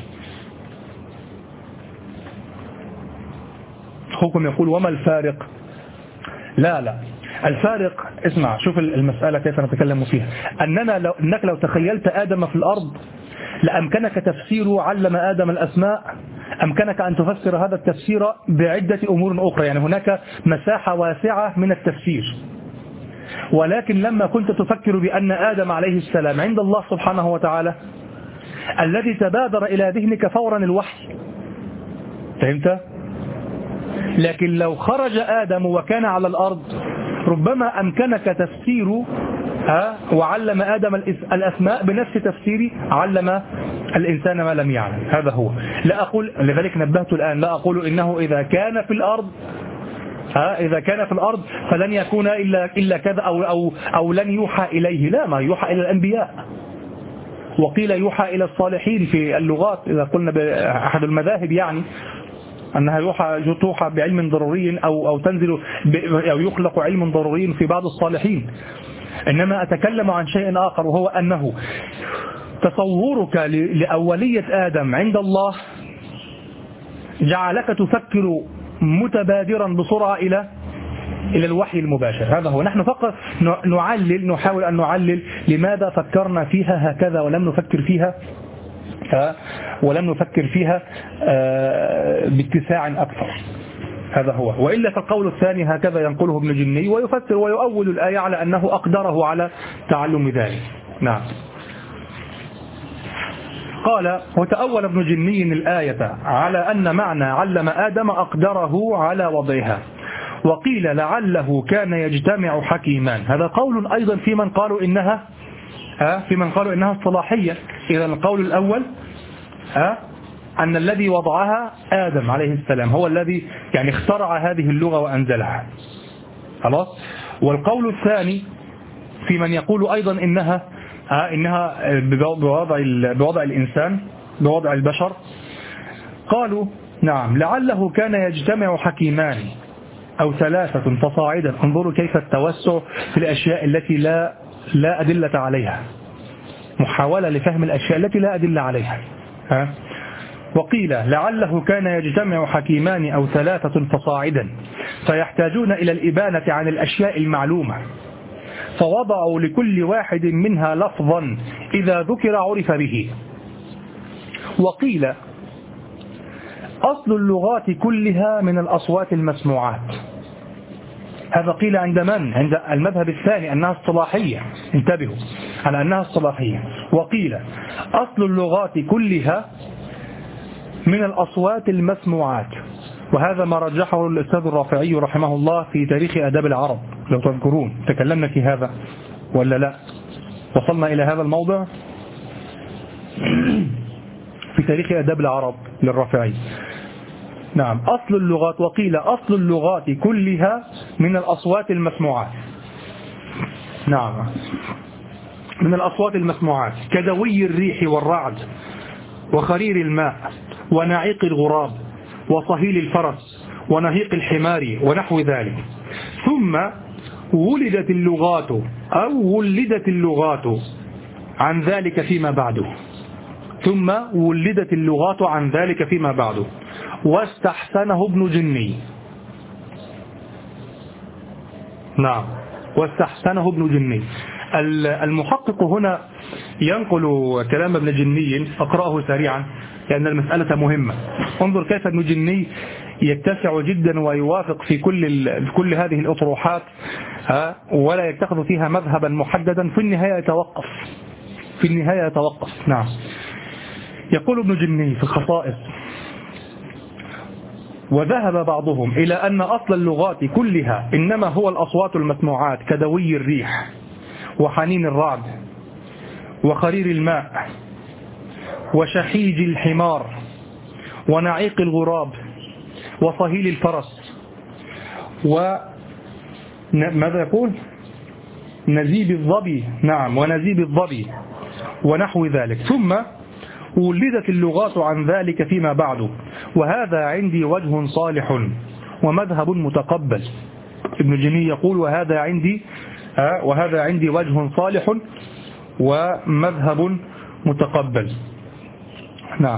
أخوكم يقول وما الفارق؟ لا لا، الفارق، اسمع شوف المسألة كيف نتكلم فيها. أننا لو أنك لو تخيلت آدم في الأرض لأمكنك تفسير علم آدم الأسماء، أمكنك أن تفسر هذا التفسير بعدة أمور أخرى، يعني هناك مساحة واسعة من التفسير. ولكن لما كنت تفكر بأن آدم عليه السلام عند الله سبحانه وتعالى، الذي تبادر إلى ذهنك فورا الوحي، فهمت؟ لكن لو خرج آدم وكان على الأرض ربما أمكنك تفسير ها وعلم آدم الأسماء بنفس تفسير علم الإنسان ما لم يعلم. هذا هو. لا أقول، لذلك نبهت الآن، لا أقول إنه إذا كان في الأرض ها إذا كان في الأرض فلن يكون إلا إلا كذا أو أو أو لن يوحى إليه. لا، ما يوحى إلى الأنبياء، وقيل يوحى إلى الصالحين في اللغات إذا قلنا بأحد المذاهب، يعني أنها يوحى توحى بعلم ضروري أو أو تنزل أو يخلق علم ضروري في بعض الصالحين. إنما أتكلم عن شيء آخر، وهو أنه تصورك لأولية آدم عند الله جعلك تفكر متبادرا بسرعة إلى إلى الوحي المباشر. هذا هو. نحن فقط نعلل، نحاول أن نعلل لماذا فكرنا فيها هكذا ولم نفكر فيها ولم نفكر فيها باتساع أكثر. هذا هو. وإلا فالقول الثاني هكذا ينقله ابن جني ويفسر ويؤول الآية على أنه أقدره على تعلم ذلك. نعم. قال وتأول ابن جني الآية على أن معنى علم آدم أقدره على وضعها، وقيل لعله كان يجتمع حكيمان. هذا قول أيضا في من قالوا إنها في من قالوا إنها الصلاحية. إذا القول الأول أن الذي وضعها آدم عليه السلام، هو الذي يعني اخترع هذه اللغة وأنزلها، خلاص. والقول الثاني في من يقول أيضا إنها إنها بوضع بوضع الإنسان، بوضع البشر. قالوا نعم لعله كان يجتمع حكيمان أو ثلاثة فصاعدا. انظروا كيف التوسع في الأشياء التي لا لا أدلة عليها، محاولة لفهم الأشياء التي لا أدلة عليها. ها؟ وقيل لعله كان يجتمع حكيمان أو ثلاثة فصاعدا فيحتاجون إلى الإبانة عن الأشياء المعلومة، فوضعوا لكل واحد منها لفظا إذا ذكر عرف به. وقيل أصل اللغات كلها من الأصوات المسموعات. هذا قيل عند من؟ عند المذهب الثاني أنها الصلاحية، انتبهوا على أنها الصلاحية. وقيل أصل اللغات كلها من الأصوات المسموعات، وهذا ما رجحه الأستاذ الرافعي رحمه الله في تاريخ آداب العرب، لو تذكرون تكلمنا في هذا ولا لا؟ وصلنا إلى هذا الموضع في تاريخ آداب العرب للرافعي. نعم، أصل اللغات. وقيل أصل اللغات كلها من الأصوات المسموعات. نعم. من الأصوات المسموعات كدوي الريح والرعد وخرير الماء ونعيق الغراب وصهيل الفرس ونهيق الحمار ونحو ذلك. ثم ولدت اللغات أو ولدت اللغات عن ذلك فيما بعده ثم ولدت اللغات عن ذلك فيما بعده واستحسنه ابن جني. نعم، واستحسنه ابن جني. المحقق هنا ينقل كلام ابن جني، أقرأه سريعا لأن المسألة مهمة. انظر كيف ابن جني يتسع جدا ويوافق في كل في كل هذه الأطروحات ولا يتخذ فيها مذهبا محددا، في النهاية يتوقف في النهاية يتوقف نعم. يقول ابن جني في الخصائص: وذهب بعضهم إلى أن أصل اللغات كلها إنما هو الأصوات المسموعات كدوي الريح وحنين الرعد وخرير الماء وشحيج الحمار ونعيق الغراب وصهيل الفرس وماذا يقول نزيب الظبي نعم ونزيب الظبي ونحو ذلك. ثم ولدت اللغات عن ذلك فيما بعد، وهذا عندي وجه صالح ومذهب متقبل. ابن جني يقول وهذا عندي آه وهذا عندي وجه صالح ومذهب متقبل. نعم.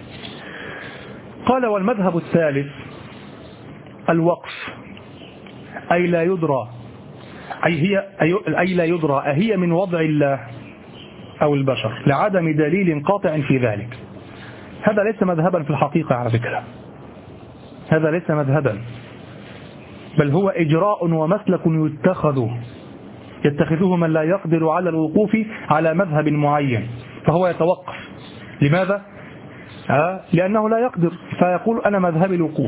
قال: والمذهب الثالث الوقف، أي لا يدرى أي هي أي لا يدرى أهي من وضع الله أو البشر لعدم دليل قاطع في ذلك. هذا ليس مذهبا في الحقيقة على فكرة، هذا ليس مذهبا، بل هو إجراء ومسلك يتخذ يتخذه من لا يقدر على الوقوف على مذهب معين، فهو يتوقف. لماذا؟ آه لأنه لا يقدر، فيقول أنا مذهبي الوقوف.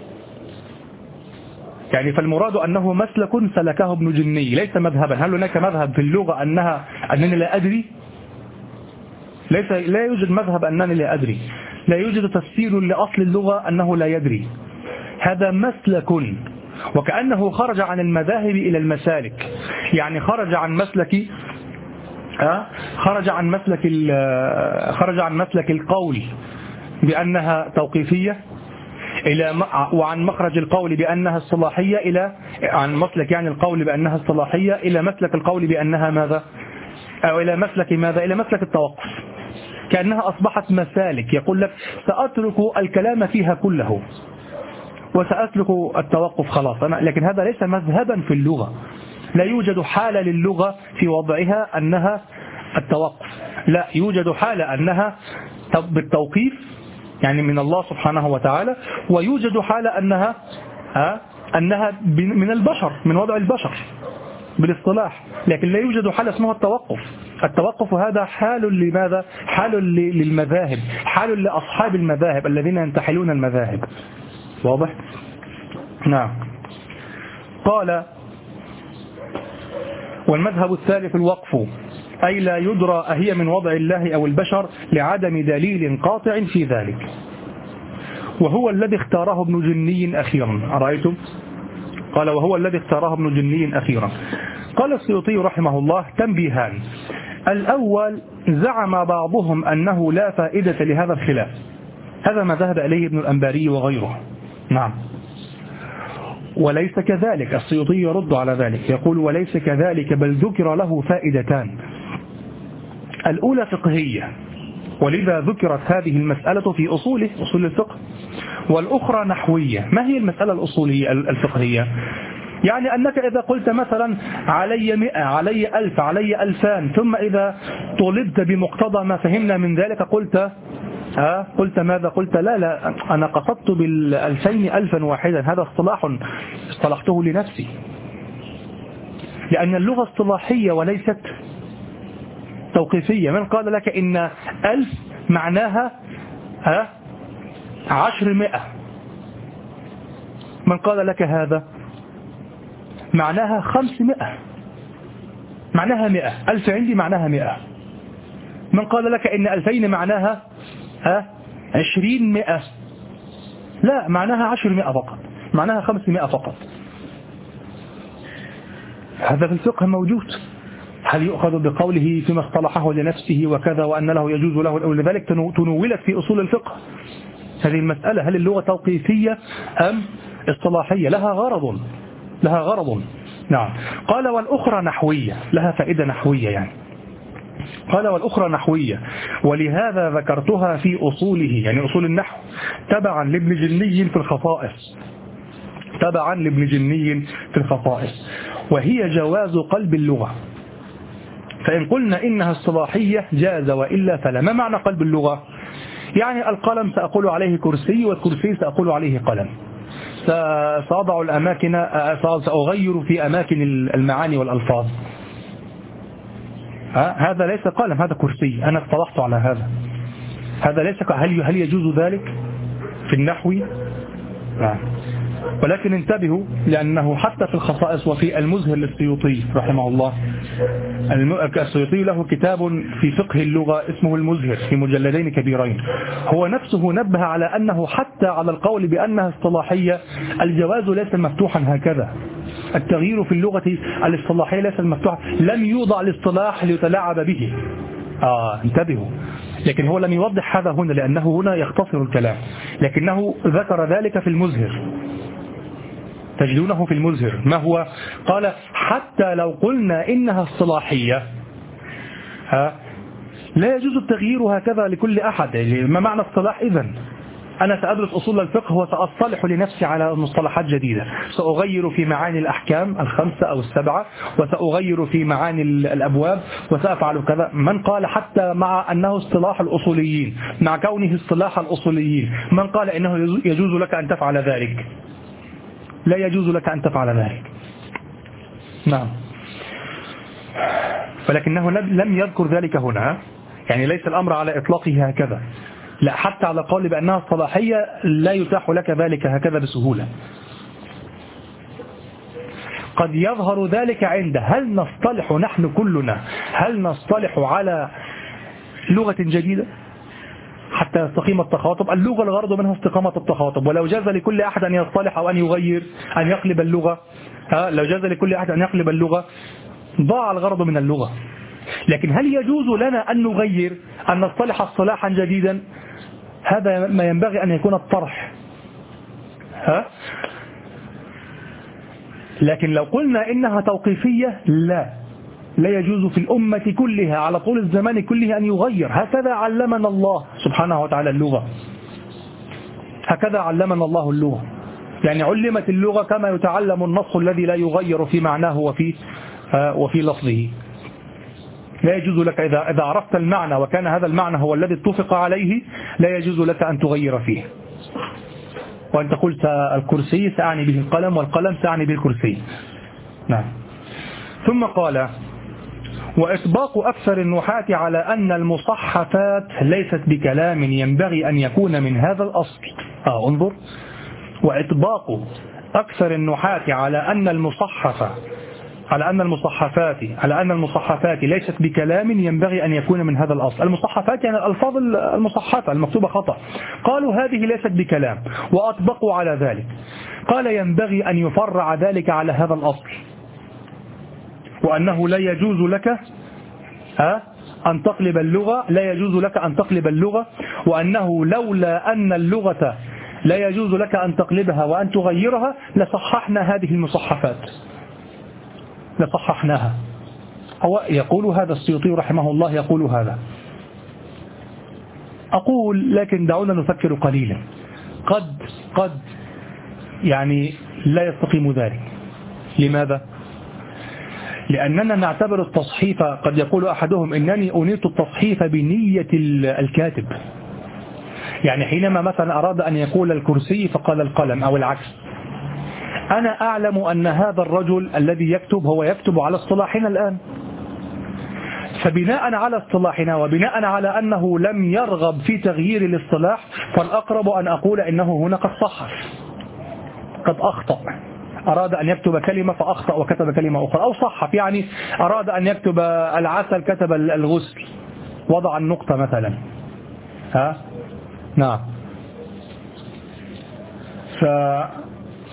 يعني فالمراد أنه مسلك سلكه ابن جني ليس مذهبا. هل هناك مذهب في اللغة أنها أنني لا أدري؟ ليس، لا يوجد مذهب أنني لا أدري، لا يوجد تفسير لأصل اللغة أنه لا يدري. هذا مسلك، وكأنه خرج عن المذاهب إلى المسالك، يعني خرج عن مسلك أه؟ خرج عن مسلك خرج عن مسلك القول بأنها توقيفية إلى وعن مخرج القول بأنها الصلاحية إلى عن مسلك يعني القول بأنها الصلاحية إلى مسلك القول بأنها ماذا؟ أو إلى مسلك ماذا؟ إلى مسلك التوقف. كأنها أصبحت مسالك، يقول لك سأترك الكلام فيها كله وسأسلك التوقف خلاص أنا. لكن هذا ليس مذهبا في اللغة، لا يوجد حالة للغة في وضعها أنها التوقف، لا يوجد حالة أنها بالتوقيف يعني من الله سبحانه وتعالى، ويوجد حالة أنها ها أنها من البشر، من وضع البشر بالاصطلاح، لكن لا يوجد حالة اسمها التوقف. التوقف هذا حال لماذا؟ حال للمذاهب، حال لأصحاب المذاهب الذين ينتحلون المذاهب. واضح؟ نعم. قال: والمذهب الثالث الوقف، أي لا يدرى أهي من وضع الله أو البشر لعدم دليل قاطع في ذلك، وهو الذي اختاره ابن جني أخيرا. أرأيتم؟ قال: وهو الذي اختاره ابن جني أخيرا. قال السيوطي رحمه الله: تنبيهان. الأول: زعم بعضهم أنه لا فائدة لهذا الخلاف، هذا ما ذهب إليه ابن الأنباري وغيره. نعم، وليس كذلك. السيوطي يرد على ذلك، يقول: وليس كذلك، بل ذكر له فائدتان. الأولى فقهية، ولذا ذكرت هذه المسألة في أصوله، أصول الفقه. والأخرى نحوية. ما هي المسألة الأصولية الفقهية؟ يعني أنك إذا قلت مثلا علي مئة، علي ألف، علي ألفان، ثم إذا طلبت بمقتضى ما فهمنا من ذلك قلت ها قلت ماذا؟ قلت لا لا أنا قصدت بالألفين ألفا واحدا، هذا اصطلاح اصطلحته لنفسي، لأن اللغة اصطلاحية وليست توقيفية. من قال لك إن ألف معناها ها عشر مئة؟ من قال لك هذا؟ معناها خمسمائة، معناها مئة. ألف عندي معناها مئة. من قال لك إن ألفين معناها ها عشرين مئة؟ لا، معناها عشر مئة فقط، معناها خمسمائة فقط. هذا في الفقه موجود، هل يؤخذ بقوله فيما اصطلحه لنفسه وكذا وأن له يجوز له، ولذلك تنولت في أصول الفقه هذه المسألة، هل اللغة توقيفية أم اصطلاحية؟ لها غرض لها غرض نعم. قال والأخرى نحوية، لها فائدة نحوية يعني. قال والأخرى نحوية ولهذا ذكرتها في أصوله، يعني أصول النحو، تبعا لابن جني في الخصائص، تبعا لابن جني في الخصائص، وهي جواز قلب اللغة. فإن قلنا إنها اصطلاحية جاز وإلا فلا. ما معنى قلب اللغة؟ يعني القلم سأقول عليه كرسي، والكرسي سأقول عليه قلم. سأضع الأماكن، سأغير في أماكن المعاني والألفاظ. هذا ليس قلم، هذا كرسي، أنا اصطلحت على هذا. هذا ليس، هل هل يجوز ذلك في النحو؟ نعم. ولكن انتبهوا، لأنه حتى في الخصائص وفي المزهر للسيوطي رحمه الله، السيوطي له كتاب في فقه اللغة اسمه المزهر في مجلدين كبيرين، هو نفسه نبه على أنه حتى على القول بأنها اصطلاحية الجواز ليس مفتوحا هكذا. التغيير في اللغة الاصطلاحية ليس مفتوحا، لم يوضع الاصطلاح ليتلاعب به. آه انتبهوا، لكن هو لم يوضح هذا هنا لأنه هنا يختصر الكلام، لكنه ذكر ذلك في المزهر، تجدونه في المزهر. ما هو؟ قال حتى لو قلنا إنها اصطلاحية ها لا يجوز التغيير هكذا لكل أحد. ما معنى اصطلاح إذن؟ أنا سأدرس أصول الفقه وسأصطلح لنفسي على مصطلحات جديدة، سأغير في معاني الأحكام الخمسة أو السبعة، وسأغير في معاني الأبواب، وسأفعل كذا. من قال حتى مع أنه اصطلاح الأصوليين، مع كونه اصطلاح الأصوليين، من قال إنه يجوز لك أن تفعل ذلك؟ لا يجوز لك أن تفعل ذلك. نعم. ولكنه لم يذكر ذلك هنا، يعني ليس الأمر على إطلاقه هكذا، لا، حتى على قول بأنها صلاحية لا يتاح لك ذلك هكذا بسهولة. قد يظهر ذلك عند هل نصطلح نحن كلنا، هل نصطلح على لغة جديدة حتى يستقيم التخاطب؟ اللغة الغرض منها استقامة التخاطب، ولو جاز لكل أحد أن يصطلح أو أن يغير أن يقلب اللغة، ها لو جاز لكل أحد أن يقلب اللغة ضاع الغرض من اللغة. لكن هل يجوز لنا أن نغير، أن نصطلح اصطلاحا جديدا؟ هذا ما ينبغي أن يكون الطرح. ها؟ لكن لو قلنا إنها توقيفية لا لا يجوز في الأمة كلها على طول الزمان كله أن يغير. هكذا علمنا الله سبحانه وتعالى اللغة، هكذا علمنا الله اللغة، يعني علمت اللغة كما يتعلم النص الذي لا يغير في معناه وفي وفي لفظه. لا يجوز لك إذا إذا عرفت المعنى وكان هذا المعنى هو الذي اتفق عليه لا يجوز لك أن تغير فيه. وأنت قلت الكرسي سأعني به القلم، والقلم سأعني به الكرسي. نعم. ثم قال وإطباق أكثر النحاة على أن المصحفات ليست بكلام ينبغي أن يكون من هذا الأصل. آه انظر، وإطباق أكثر النحاة على أن المصحف على أن المصحفات على أن المصحفات ليست بكلام ينبغي أن يكون من هذا الأصل. المصحفات يعني الألفاظ المصحفة المكتوبة خطأ، قالوا هذه ليست بكلام وأطبقوا على ذلك. قال ينبغي أن يفرع ذلك على هذا الأصل، وأنه لا يجوز لك أن تقلب اللغة لا يجوز لك أن تقلب اللغة وأنه لولا أن اللغة لا يجوز لك أن تقلبها وأن تغيرها لصححنا هذه المصحفات، لصححناها. هو يقول هذا السيوطي رحمه الله، يقول هذا. أقول لكن دعونا نفكر قليلا، قد قد يعني لا يستقيم ذلك. لماذا؟ لأننا نعتبر التصحيف، قد يقول أحدهم إنني أنيت التصحيف بنية الكاتب، يعني حينما مثلا أراد أن يقول الكرسي فقال القلم أو العكس. أنا أعلم أن هذا الرجل الذي يكتب هو يكتب على اصطلاحنا الآن، فبناء على اصطلاحنا وبناء على أنه لم يرغب في تغيير الاصطلاح فالأقرب أن أقول إنه هنا قد صحح، قد أخطأ، أراد أن يكتب كلمة فأخطأ وكتب كلمة أخرى، أو صحف، يعني أراد أن يكتب العسل كتب الغسل، وضع النقطة مثلا. ها نعم.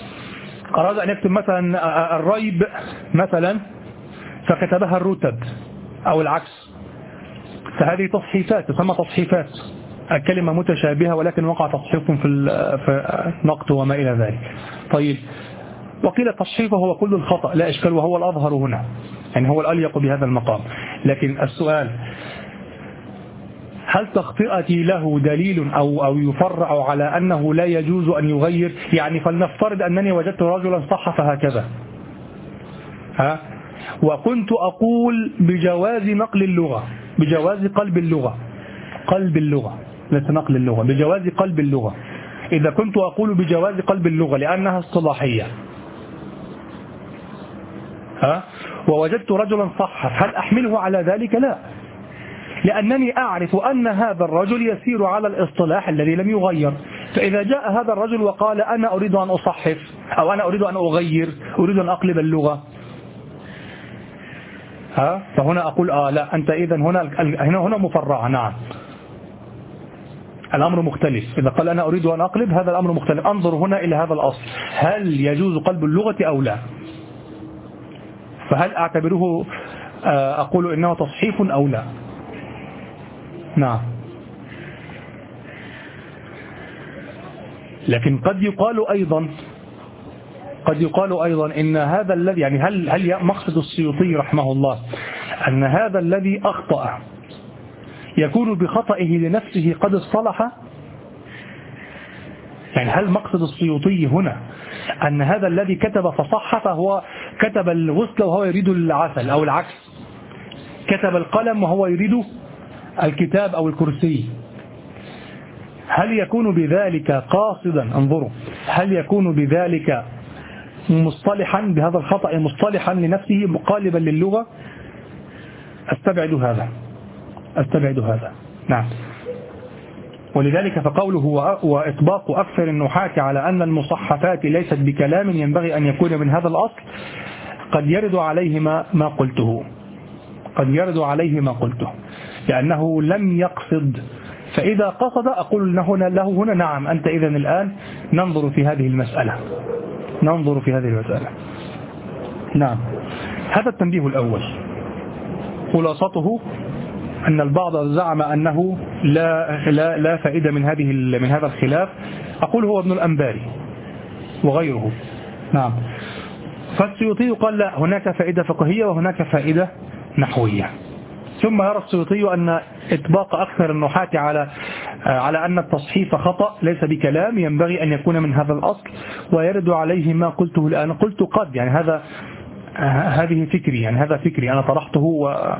فأراد أن يكتب مثلا الريب مثلا فكتبها الرتب، أو العكس، فهذه تصحيفات تسمى تصحيفات، الكلمة متشابهة ولكن وقع تصحيف في نقط وما إلى ذلك. طيب، وقيل التصحيف هو كل الخطأ لا إشكال، وهو الأظهر هنا، يعني هو الأليق بهذا المقام. لكن السؤال، هل تخطئتي له دليل أو أو يفرع على أنه لا يجوز أن يغير؟ يعني فلنفترض أنني وجدت رجلا صحف هكذا، ها، وكنت أقول بجواز نقل اللغة، بجواز قلب اللغة، قلب اللغة ليس نقل اللغة، بجواز قلب اللغة. إذا كنت أقول بجواز قلب اللغة لأنها اصطلاحية، ها، ووجدت رجلا صحف، هل أحمله على ذلك؟ لا، لأنني أعرف أن هذا الرجل يسير على الاصطلاح الذي لم يغير. فإذا جاء هذا الرجل وقال أنا أريد أن أصحف أو أنا أريد أن أغير، أريد أن أقلب اللغة، ها، فهنا أقول آه لا، أنت إذن هنا هنا هنا مفرعة. نعم، الأمر مختلف. إذا قال أنا أريد أن أقلب، هذا الأمر مختلف. أنظر هنا إلى هذا الأصل، هل يجوز قلب اللغة أو لا؟ فهل أعتبره أقول إنه تصحيف أو لا؟ نعم. لكن قد يقال أيضا قد يقال أيضا إن هذا الذي يعني هل هل مقصد السيوطي رحمه الله أن هذا الذي أخطأ يكون بخطئه لنفسه قد اصطلح؟ يعني هل مقصد السيوطي هنا أن هذا الذي كتب فصحف هو كتب الغسل وهو يريد العسل، أو العكس، كتب القلم وهو يريد الكتاب أو الكرسي؟ هل يكون بذلك قاصدا؟ انظروا، هل يكون بذلك مصطلحا بهذا الخطأ مصطلحا لنفسه مقالبا للغة؟ استبعد هذا، استبعد هذا. نعم. ولذلك فقوله وإطباق أكثر النحاة على أن المصحفات ليست بكلام ينبغي أن يكون من هذا الأصل، قد يرد عليه ما, ما قلته قد يرد عليه ما قلته لأنه لم يقصد. فإذا قصد أقول له هنا, له هنا نعم، أنت إذن الآن ننظر في هذه المسألة ننظر في هذه المسألة. نعم. هذا التنبيه الأول. خلاصته أن البعض زعم أنه لا لا لا فائدة من هذه من هذا الخلاف. أقول هو ابن الأنباري وغيره. نعم. فالسيوطي قال لا، هناك فائدة فقهية وهناك فائدة نحوية. ثم يرى السيوطي أن إطباق أكثر النحاة على على أن التصحيف خطأ ليس بكلام ينبغي أن يكون من هذا الأصل، ويرد عليه ما قلته الآن. قلت قد يعني هذا هذه فكري يعني هذا فكري أنا طرحته و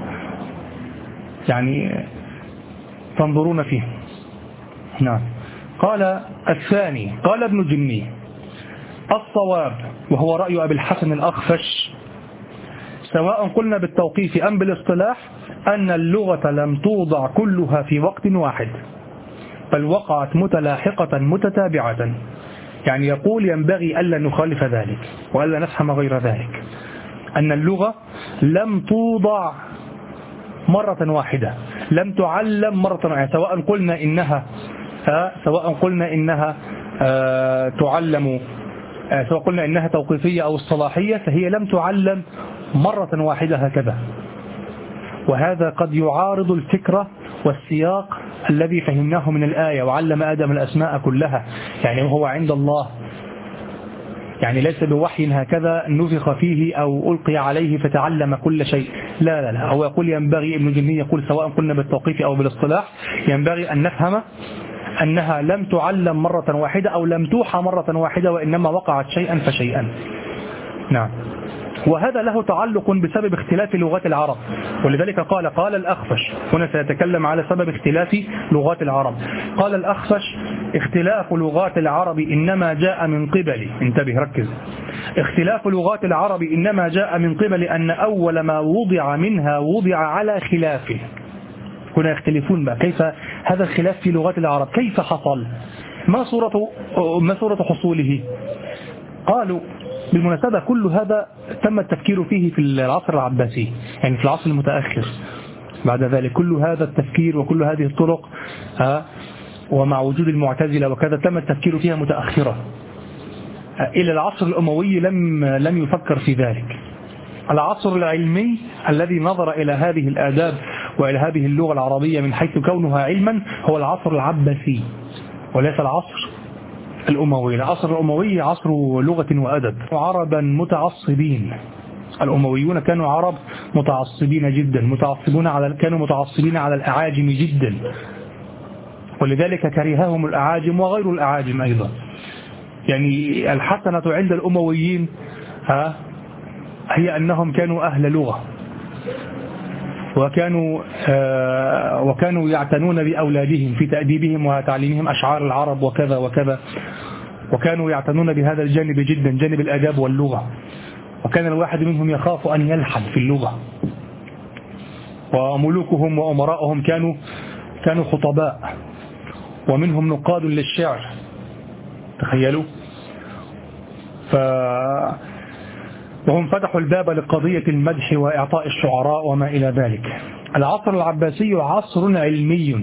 يعني تنظرون فيه. نعم. قال الثاني، قال ابن جني الصواب وهو رأي أبي الحسن الأخفش سواء قلنا بالتوقيف أم بالاصطلاح أن اللغة لم توضع كلها في وقت واحد، بل وقعت متلاحقة متتابعة. يعني يقول ينبغي ألا نخالف ذلك وألا نفهم غير ذلك، أن اللغة لم توضع مرة واحدة، لم تعلم مرة واحدة، سواء قلنا إنها سواء قلنا إنها تعلم سواء قلنا إنها توقيفية أو اصطلاحية، فهي لم تعلم مرة واحدة هكذا. وهذا قد يعارض الفكرة والسياق الذي فهمناه من الآية وعلم آدم الأسماء كلها، يعني وهو عند الله، يعني ليس بوحي هكذا نفخ فيه أو ألقي عليه فتعلم كل شيء. لا لا لا هو يقول ينبغي، ابن جني يقول سواء قلنا بالتوقيف أو بالاصطلاح ينبغي أن نفهم أنها لم تعلم مرة واحدة أو لم توحى مرة واحدة، وإنما وقعت شيئا فشيئا. نعم. وهذا له تعلق بسبب اختلاف لغات العرب، ولذلك قال قال الأخفش، هنا سيتكلم على سبب اختلاف لغات العرب. قال الأخفش اختلاف لغات العرب إنما جاء من قبل، انتبه ركز، اختلاف لغات العرب إنما جاء من قبل أن أول ما وضع منها وضع على خلافه. هنا يختلفون بقى كيف هذا الخلاف في لغات العرب كيف حصل، ما صورة ما صورة حصوله. قالوا بالمناسبة كل هذا تم التفكير فيه في العصر العباسي، يعني في العصر المتأخر. بعد ذلك كل هذا التفكير وكل هذه الطرق ها ومع وجود المعتزلة وكذا تم التفكير فيها متأخرة. إلى العصر الأموي لم لم يفكر في ذلك. العصر العلمي الذي نظر إلى هذه الآداب وإلى هذه اللغة العربية من حيث كونها علما هو العصر العباسي وليس العصر الأموي. العصر الأموي عصر لغة وأدب، عربا متعصبين. الأمويون كانوا عرب متعصبين جدا، متعصبون على كانوا متعصبين على الأعاجم جدا، ولذلك كرههم الأعاجم وغير الأعاجم أيضا. يعني الحسنة عند الأمويين ها هي أنهم كانوا أهل لغة، وكانوا آه وكانوا يعتنون بأولادهم في تأديبهم وتعليمهم أشعار العرب وكذا وكذا، وكانوا يعتنون بهذا الجانب جدا، جانب الآداب واللغة. وكان الواحد منهم يخاف أن يلحن في اللغة. وملوكهم وأمراءهم كانوا كانوا خطباء، ومنهم نقاد للشعر، تخيلوا. ف وهم فتحوا الباب لقضية المدح وإعطاء الشعراء وما إلى ذلك. العصر العباسي عصر علمي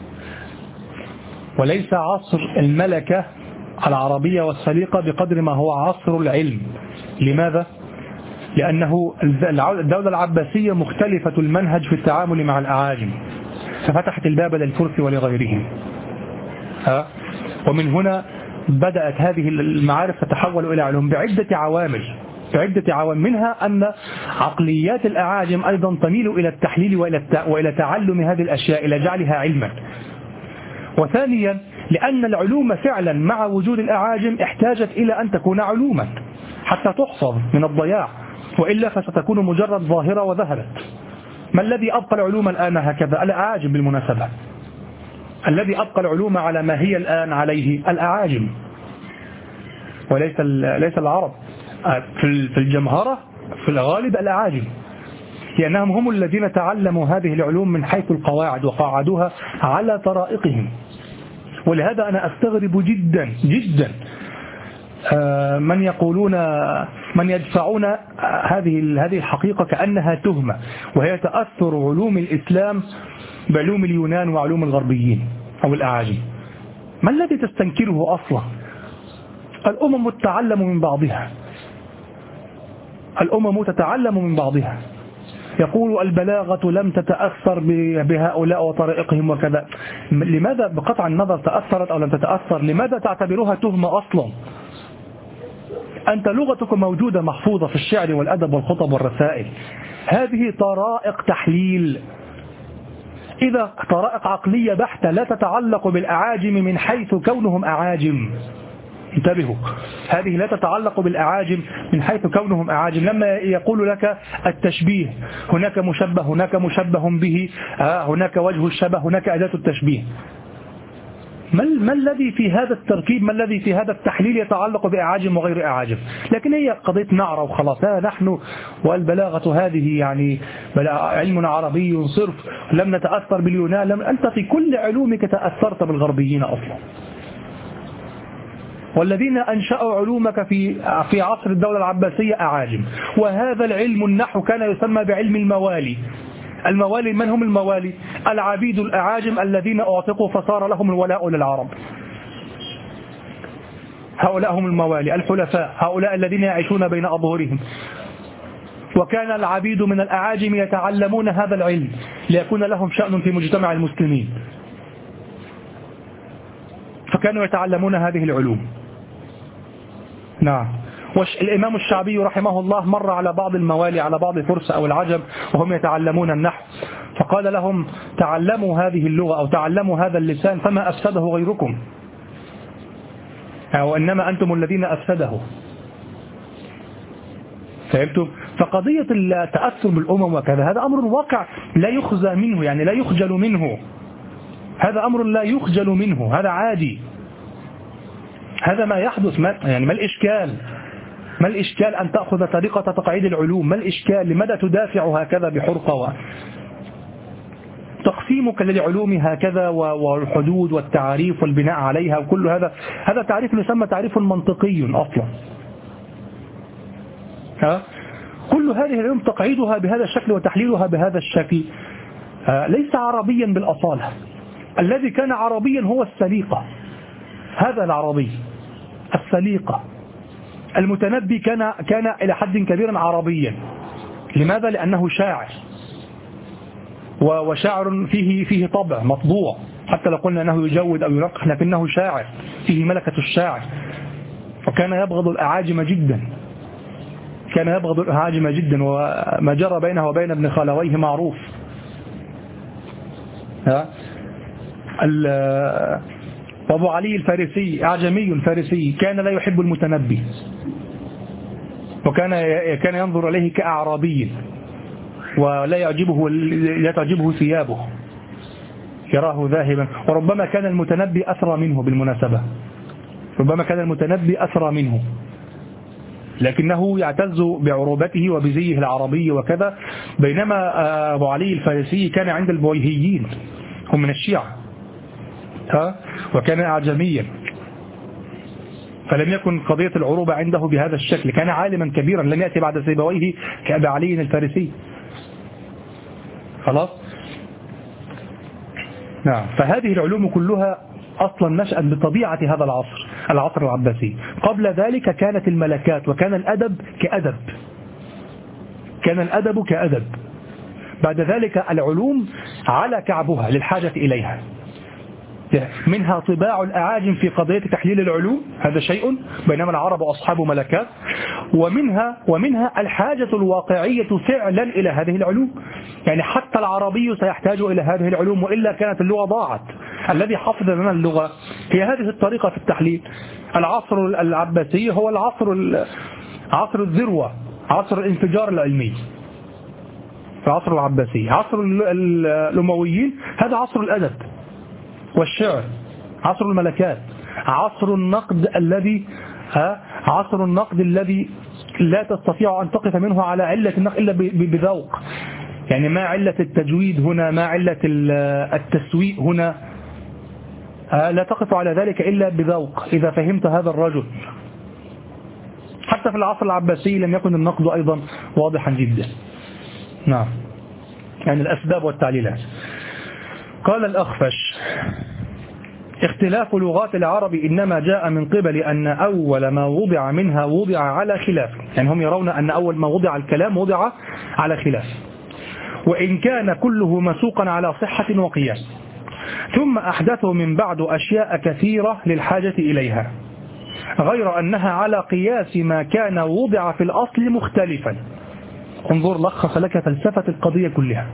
وليس عصر الملكة العربية والسليقة بقدر ما هو عصر العلم. لماذا؟ لأنه الدولة العباسية مختلفة المنهج في التعامل مع الأعاجم، ففتحت الباب للفرس ولغيرهم. ها؟ ومن هنا بدأت هذه المعارف تتحول إلى علوم بعدة عوامل بعدة عوامل منها أن عقليات الأعاجم أيضا تميل إلى التحليل وإلى تعلم هذه الأشياء، إلى جعلها علما. وثانيا لأن العلوم فعلا مع وجود الأعاجم احتاجت إلى أن تكون علوما حتى تحفظ من الضياع، وإلا فستكون مجرد ظاهرة وذهبت. ما الذي أبقى العلوم الآن هكذا؟ الأعاجم بالمناسبة. الذي أبقى العلوم على ما هي الآن عليه الأعاجم وليس ليس العرب. في الجمهرة في الغالب الأعاجم، لأنهم هم الذين تعلموا هذه العلوم من حيث القواعد وقاعدوها على طرائقهم. ولهذا أنا أستغرب جدا جدا من يقولون من يدفعون هذه هذه الحقيقة كأنها تهمة، وهي تأثر علوم الإسلام بعلوم اليونان وعلوم الغربيين أو الأعاجم. ما الذي تستنكره أصلا؟ الأمم تتعلم من بعضها، الأمم تتعلم من بعضها. يقول البلاغة لم تتأثر بهؤلاء وطريقهم وكذا. لماذا بقطع النظر تأثرت أو لم تتأثر؟ لماذا تعتبرها تهمة أصلا؟ أنت لغتك موجودة محفوظة في الشعر والأدب والخطب والرسائل. هذه طرائق تحليل، إذا طرائق عقلية بحتة لا تتعلق بالأعاجم من حيث كونهم أعاجم. انتبهوا، هذه لا تتعلق بالأعاجم من حيث كونهم أعاجم. لما يقول لك التشبيه، هناك مشبه، هناك مشبه به، هناك وجه الشبه، هناك أداة التشبيه. ما, ما الذي في هذا التركيب، ما الذي في هذا التحليل يتعلق بأعاجم وغير أعاجم؟ لكن هي قضية نعرة وخلاص. ها نحن والبلاغة هذه يعني علم عربي صرف، لم نتأثر باليونان. لم أنت في كل علومك تأثرت بالغربيين أصلا، والذين أنشأوا علومك في في عصر الدولة العباسية أعاجم. وهذا العلم النحو كان يسمى بعلم الموالي. الموالي من هم الموالي؟ العبيد الأعاجم الذين أعتقوا فصار لهم الولاء للعرب. هؤلاء هم الموالي الحلفاء، هؤلاء الذين يعيشون بين أظهرهم. وكان العبيد من الأعاجم يتعلمون هذا العلم ليكون لهم شأن في مجتمع المسلمين، فكانوا يتعلمون هذه العلوم. نعم. والإمام الشعبي رحمه الله مر على بعض الموالي، على بعض الفرس أو العجم وهم يتعلمون النحو، فقال لهم تعلموا هذه اللغة أو تعلموا هذا اللسان فما أفسده غيركم، أو إنما أنتم الذين أفسده. فهمتم؟ فقضية التأثر بالأمم وكذا هذا أمر واقع لا يخزى منه، يعني لا يخجل منه. هذا أمر لا يخجل منه، هذا عادي، هذا ما يحدث. ما يعني ما الإشكال؟ ما الإشكال أن تأخذ طريقة تقعيد العلوم؟ ما الإشكال؟ لماذا تدافع هكذا بحرقة؟ تقسيمك للعلوم هكذا والحدود والتعريف والبناء عليها وكل هذا، هذا تعريف يسمى تعريف منطقي أصلا. ها؟ كل هذه العلوم تقعيدها بهذا الشكل وتحليلها بهذا الشكل ليس عربيا بالأصالة. الذي كان عربيا هو السليقة، هذا العربي السليقة. المتنبي كان كان إلى حد كبير عربيا، لماذا؟ لأنه شاعر، وشاعر فيه فيه طبع مطبوع، حتى لو قلنا أنه يجود أو يرقح لكنه شاعر فيه ملكة الشاعر. وكان يبغض الأعاجم جدا، كان يبغض الأعاجم جدا، وما جرى بينه وبين ابن خالويه معروف. ها وابو علي الفارسي أعجمي فارسي كان لا يحب المتنبي، وكان كان ينظر إليه كأعرابي، ولا يعجبه لا تعجبه ثيابه، يراه ذاهبا. وربما كان المتنبي أثرى منه بالمناسبة، ربما كان المتنبي أثرى منه، لكنه يعتز بعروبته وبزيه العربي وكذا. بينما أبو علي الفارسي كان عند البويهيين، هم من الشيعة، ها وكان أعجميا، فلم يكن قضية العروبة عنده بهذا الشكل. كان عالما كبيرا لم يأتي بعد سيبويه كأبي علي الفارسي. خلاص. نعم. فهذه العلوم كلها أصلا نشأت بطبيعة هذا العصر، العصر العباسي. قبل ذلك كانت الملكات، وكان الأدب كأدب، كان الأدب كأدب. بعد ذلك العلوم على كعبها للحاجة إليها، منها طباع الأعاجم في قضية تحليل العلوم، هذا شيء، بينما العرب أصحاب ملكات. ومنها ومنها الحاجة الواقعية فعلا إلى هذه العلوم، يعني حتى العربي سيحتاج إلى هذه العلوم، وإلا كانت اللغة ضاعت. الذي حفظ لنا اللغة هي هذه الطريقة في التحليل. العصر العباسي هو العصر عصر الذروة، عصر الانفجار العلمي في العصر العباسي. عصر الأمويين هذا عصر الأدب والشعر، عصر الملكات، عصر النقد الذي ها عصر النقد الذي لا تستطيع أن تقف منه على علة النقد إلا بذوق. يعني ما علة التجويد هنا، ما علة التسويق هنا، لا تقف على ذلك إلا بذوق إذا فهمت هذا الرجل. حتى في العصر العباسي لم يكن النقد أيضا واضحا جدا. نعم، يعني الأسباب والتعليلات. قال الأخفش: اختلاف لغات العرب إنما جاء من قبل أن أول ما وضع منها وضع على خلاف، يعني هم يرون أن أول ما وضع الكلام وضع على خلاف، وإن كان كله مسوقا على صحة وقياس، ثم أحدثوا من بعد أشياء كثيرة للحاجة إليها، غير أنها على قياس ما كان وضع في الأصل مختلفا. انظر، لخص لك فلسفة القضية كلها.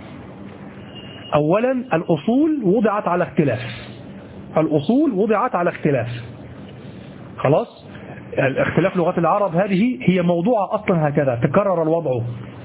أولا، الأصول وضعت على اختلاف، الأصول وضعت على اختلاف، خلاص. اختلاف لغات العرب هذه هي موضوع أصلا هكذا تكرر الوضع،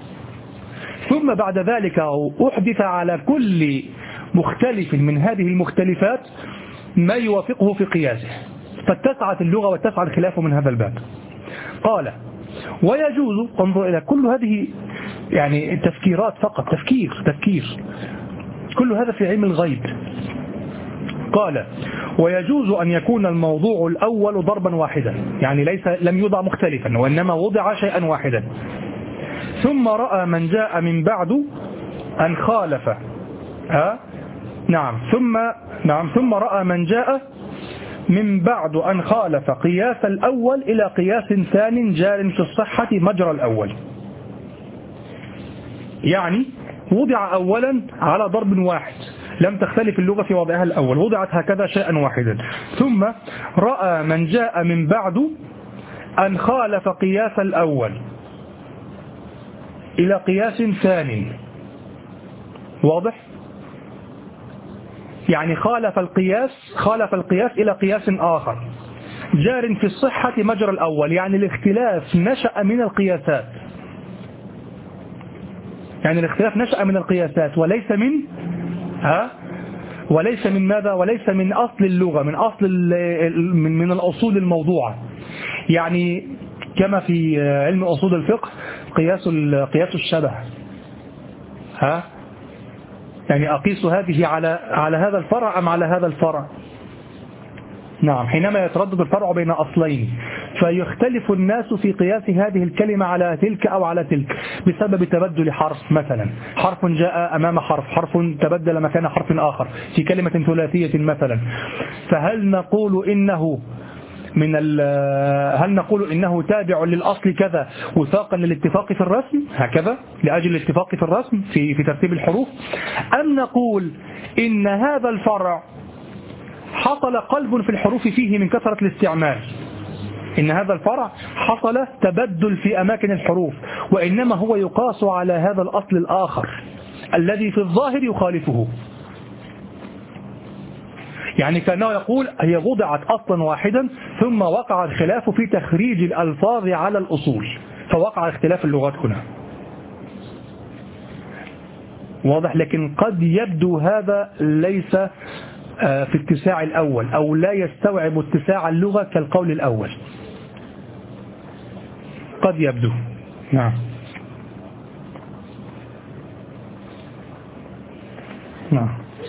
ثم بعد ذلك أحدث على كل مختلف من هذه المختلفات ما يوافقه في قياسه، فاتسعت اللغة واتسع الخلاف من هذا الباب. قال: ويجوز، انظر إلى كل هذه يعني تفكيرات فقط، تفكير تفكير كل هذا في علم الغيب. قال: ويجوز أن يكون الموضوع الأول ضربا واحدا، يعني ليس لم يوضع مختلفا وإنما وضع شيئا واحدا، ثم رأى من جاء من بعد أن خالف، ها نعم ثم نعم ثم رأى من جاء من بعد أن خالف قياس الأول إلى قياس ثاني جار في الصحة مجرى الأول. يعني وضع أولا على ضرب واحد، لم تختلف اللغة في وضعها الأول، وضعت هكذا شيئا واحدا، ثم رأى من جاء من بعد أن خالف قياس الأول إلى قياس ثاني. واضح؟ يعني خالف القياس خالف القياس إلى قياس آخر جار في الصحة مجرى الأول، يعني الاختلاف نشأ من القياسات، يعني الاختلاف نشأ من القياسات وليس من ها وليس من ماذا وليس من أصل اللغة، من أصل من من الأصول الموضوعة. يعني كما في علم أصول الفقه قياس قياس الشبه، ها يعني أقيس هذه على على هذا الفرع أم على هذا الفرع. نعم، حينما يتردد الفرع بين أصلين فيختلف الناس في قياس هذه الكلمة على تلك أو على تلك بسبب تبدل حرف، مثلا حرف جاء أمام حرف، حرف تبدل مكان حرف آخر في كلمة ثلاثية مثلا، فهل نقول إنه من هل نقول إنه تابع للأصل كذا وثاقا للاتفاق في الرسم هكذا لأجل الاتفاق في الرسم في في ترتيب الحروف، أم نقول إن هذا الفرع حصل قلب في الحروف فيه من كثرة الاستعمال، إن هذا الفرع حصل تبدل في أماكن الحروف، وإنما هو يقاس على هذا الأصل الآخر الذي في الظاهر يخالفه. يعني كأنه يقول هي وضعت أصلا واحدا ثم وقع الخلاف في تخريج الألفاظ على الأصول، فوقع اختلاف اللغات هنا. واضح؟ لكن قد يبدو هذا ليس في اتساع الأول أو لا يستوعب اتساع اللغة كالقول الأول، قد يبدو. نعم نعم.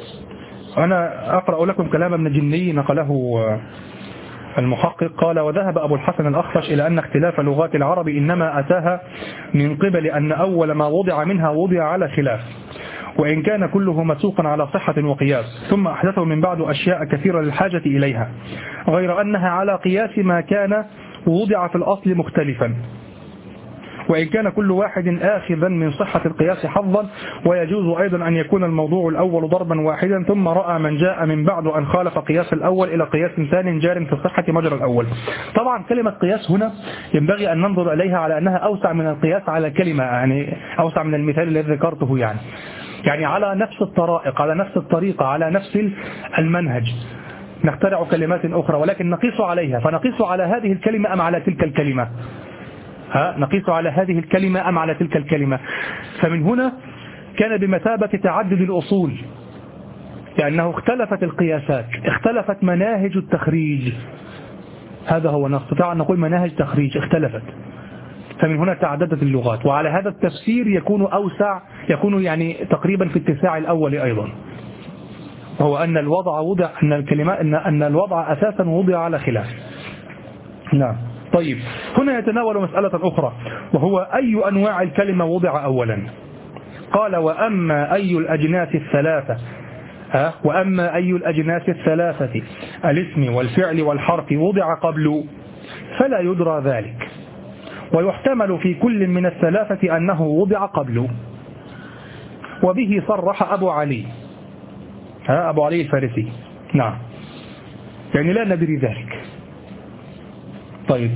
أنا أقرأ لكم كلام ابن جني نقله المحقق، قال: وذهب أبو الحسن الأخفش إلى أن اختلاف لغات العرب إنما أتاها من قبل أن أول ما وضع منها وضع على خلاف، وإن كان كله مسوقا على صحة وقياس، ثم أحدثوا من بعد أشياء كثيرة للحاجة إليها، غير أنها على قياس ما كان وضع في الأصل مختلفا، وإن كان كل واحد آخذا من صحة القياس حظا، ويجوز أيضا أن يكون الموضوع الأول ضربا واحدا، ثم رأى من جاء من بعد أن خالف قياس الأول إلى قياس ثاني جار في الصحة مجرى الأول. طبعا كلمة قياس هنا ينبغي أن ننظر إليها على أنها أوسع من القياس على كلمة، يعني أوسع من المثال الذي ذكرته، يعني يعني على نفس الطرائق، على نفس الطريقة، على نفس المنهج، نخترع كلمات أخرى ولكن نقيس عليها، فنقيس على هذه الكلمة أم على تلك الكلمة؟ ها نقيس على هذه الكلمة أم على تلك الكلمة؟ فمن هنا كان بمثابة تعدد الأصول، لأنه اختلفت القياسات، اختلفت مناهج التخريج، هذا هو نستطيع أن نقول مناهج تخريج اختلفت، فمن هنا تعددت اللغات، وعلى هذا التفسير يكون أوسع، يكون يعني تقريبا في اتساع الأول أيضا، وهو أن الوضع وضع أن الكلمة أن أن الوضع أساسا وضع على خلاف. نعم. طيب، هنا يتناول مسألة أخرى، وهو أي أنواع الكلمة وضع أولا؟ قال: وأما أي الأجناس الثلاثة ها وأما أي الأجناس الثلاثة الاسم والفعل والحرف وضع قبل فلا يدرى ذلك، ويحتمل في كل من الثلاثة أنه وضع قبل، وبه صرح أبو علي ها أبو علي الفارسي. نعم، يعني لا ندري ذلك. طيب،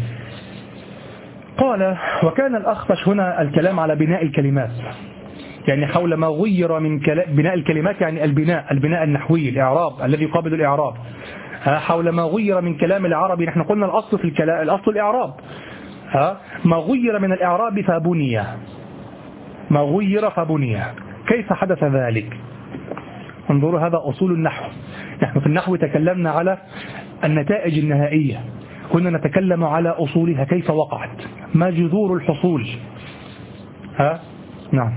قال: وكان الأخفش هنا الكلام على بناء الكلمات، يعني حول ما غير من بناء الكلمات، يعني البناء البناء النحوي، الإعراب الذي يقابل الإعراب، حول ما غير من كلام العربي. نحن قلنا الأصل في الكلام الأصل الإعراب، ها ما غير من الإعراب فبني، ما غير فبني. كيف حدث ذلك؟ انظروا، هذا أصول النحو. نحن في النحو تكلمنا على النتائج النهائية، كنا نتكلم على أصولها، كيف وقعت، ما جذور الحصول. ها نعم.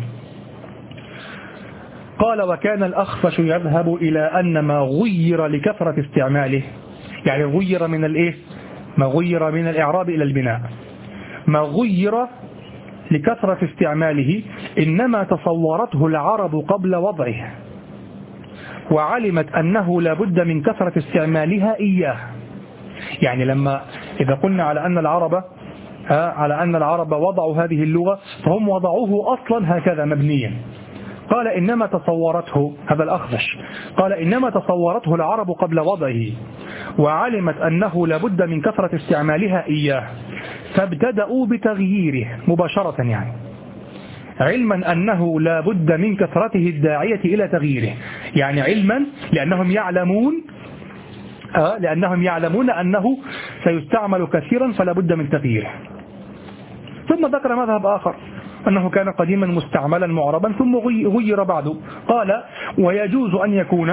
قال: وكان الأخفش يذهب إلى أن ما غير لكثرة استعماله، يعني غير من الإيه؟ ما غير من الإعراب إلى البناء، ما غير لكثرة استعماله إنما تصورته العرب قبل وضعه، وعلمت أنه لا بد من كثرة استعمالها إياه. يعني لما إذا قلنا على أن العرب على أن العرب وضعوا هذه اللغة، فهم وضعوه أصلا هكذا مبنيا. قال: إنما تصورته، هذا الأخفش قال: إنما تصورته العرب قبل وضعه، وعلمت أنه لا بد من كثرة استعمالها إياه، فابتدأوا بتغييره مباشرة، يعني علما أنه لا بد من كثرته الداعية إلى تغييره، يعني علما لأنهم يعلمون آه لأنهم يعلمون أنه سيستعمل كثيرا فلا بد من تغييره. ثم ذكر مذهب آخر، أنه كان قديما مستعملا معربا ثم غير بعده. قال: ويجوز أن يكون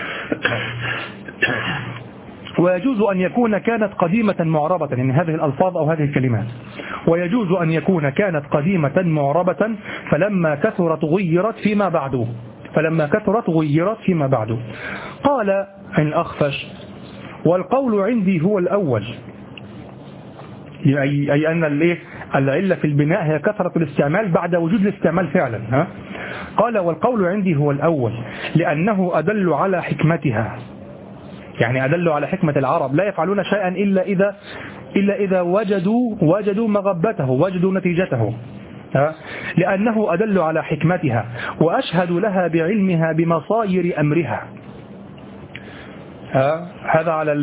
ويجوز أن يكون كانت قديمة معربة، يعني هذه الألفاظ أو هذه الكلمات، ويجوز أن يكون كانت قديمة معربة فلما كثرت غيرت فيما بعده فلما كثرت غيرت فيما بعده. قال الأخفش: والقول عندي هو الأول، أي, أي أن الإيه العلة في البناء هي كثرة الاستعمال بعد وجود الاستعمال فعلا. ها؟ قال: والقول عندي هو الأول لأنه أدل على حكمتها، يعني أدلوا على حكمة العرب، لا يفعلون شيئا إلا إذا إلا إذا وجدوا وجدوا مغبته، وجدوا نتيجته، لأنه أدل على حكمتها وأشهد لها بعلمها بمصاير أمرها. هذا على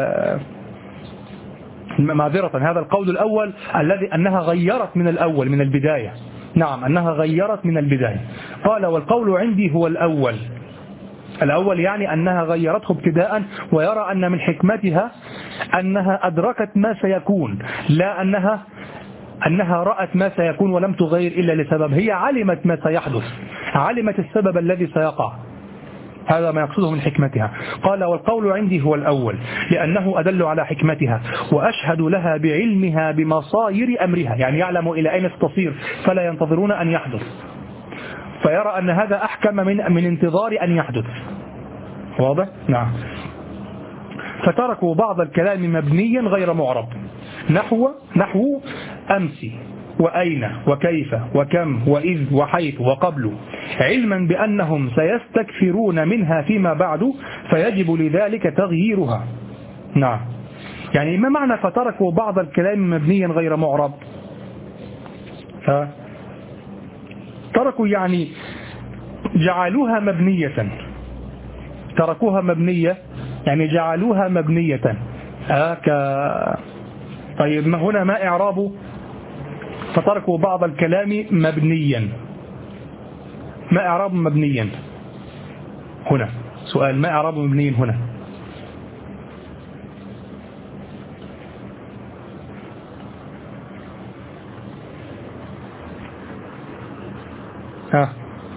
معذرة هذا القول الأول الذي أنها غيرت من الأول من البداية. نعم أنها غيرت من البداية. قال والقول عندي هو الأول. الأول يعني أنها غيرته ابتداء، ويرى أن من حكمتها أنها أدركت ما سيكون، لا أنها أنها رأت ما سيكون ولم تغير إلا لسبب. هي علمت ما سيحدث، علمت السبب الذي سيقع، هذا ما يقصده من حكمتها. قال والقول عندي هو الأول لأنه أدل على حكمتها وأشهد لها بعلمها بمصاير أمرها، يعني يعلم إلى أين ستصير فلا ينتظرون أن يحدث، فيرى أن هذا أحكم من من انتظار أن يحدث. واضح؟ نعم. فتركوا بعض الكلام مبنيا غير معرب، نحو نحو أمس وأين وكيف وكم وإذ وحيث وقبل، علما بأنهم سيستكثرون منها فيما بعد فيجب لذلك تغييرها. نعم. يعني ما معنى فتركوا بعض الكلام مبنيا غير معرب؟ ها؟ تركوا يعني جعلوها مبنية، تركوها مبنية يعني جعلوها مبنية. آه ك... طيب ما هنا ما إعرابه؟ فتركوا بعض الكلام مبنيا، ما إعراب مبنيا هنا؟ سؤال، ما إعراب مبنيا هنا؟ ها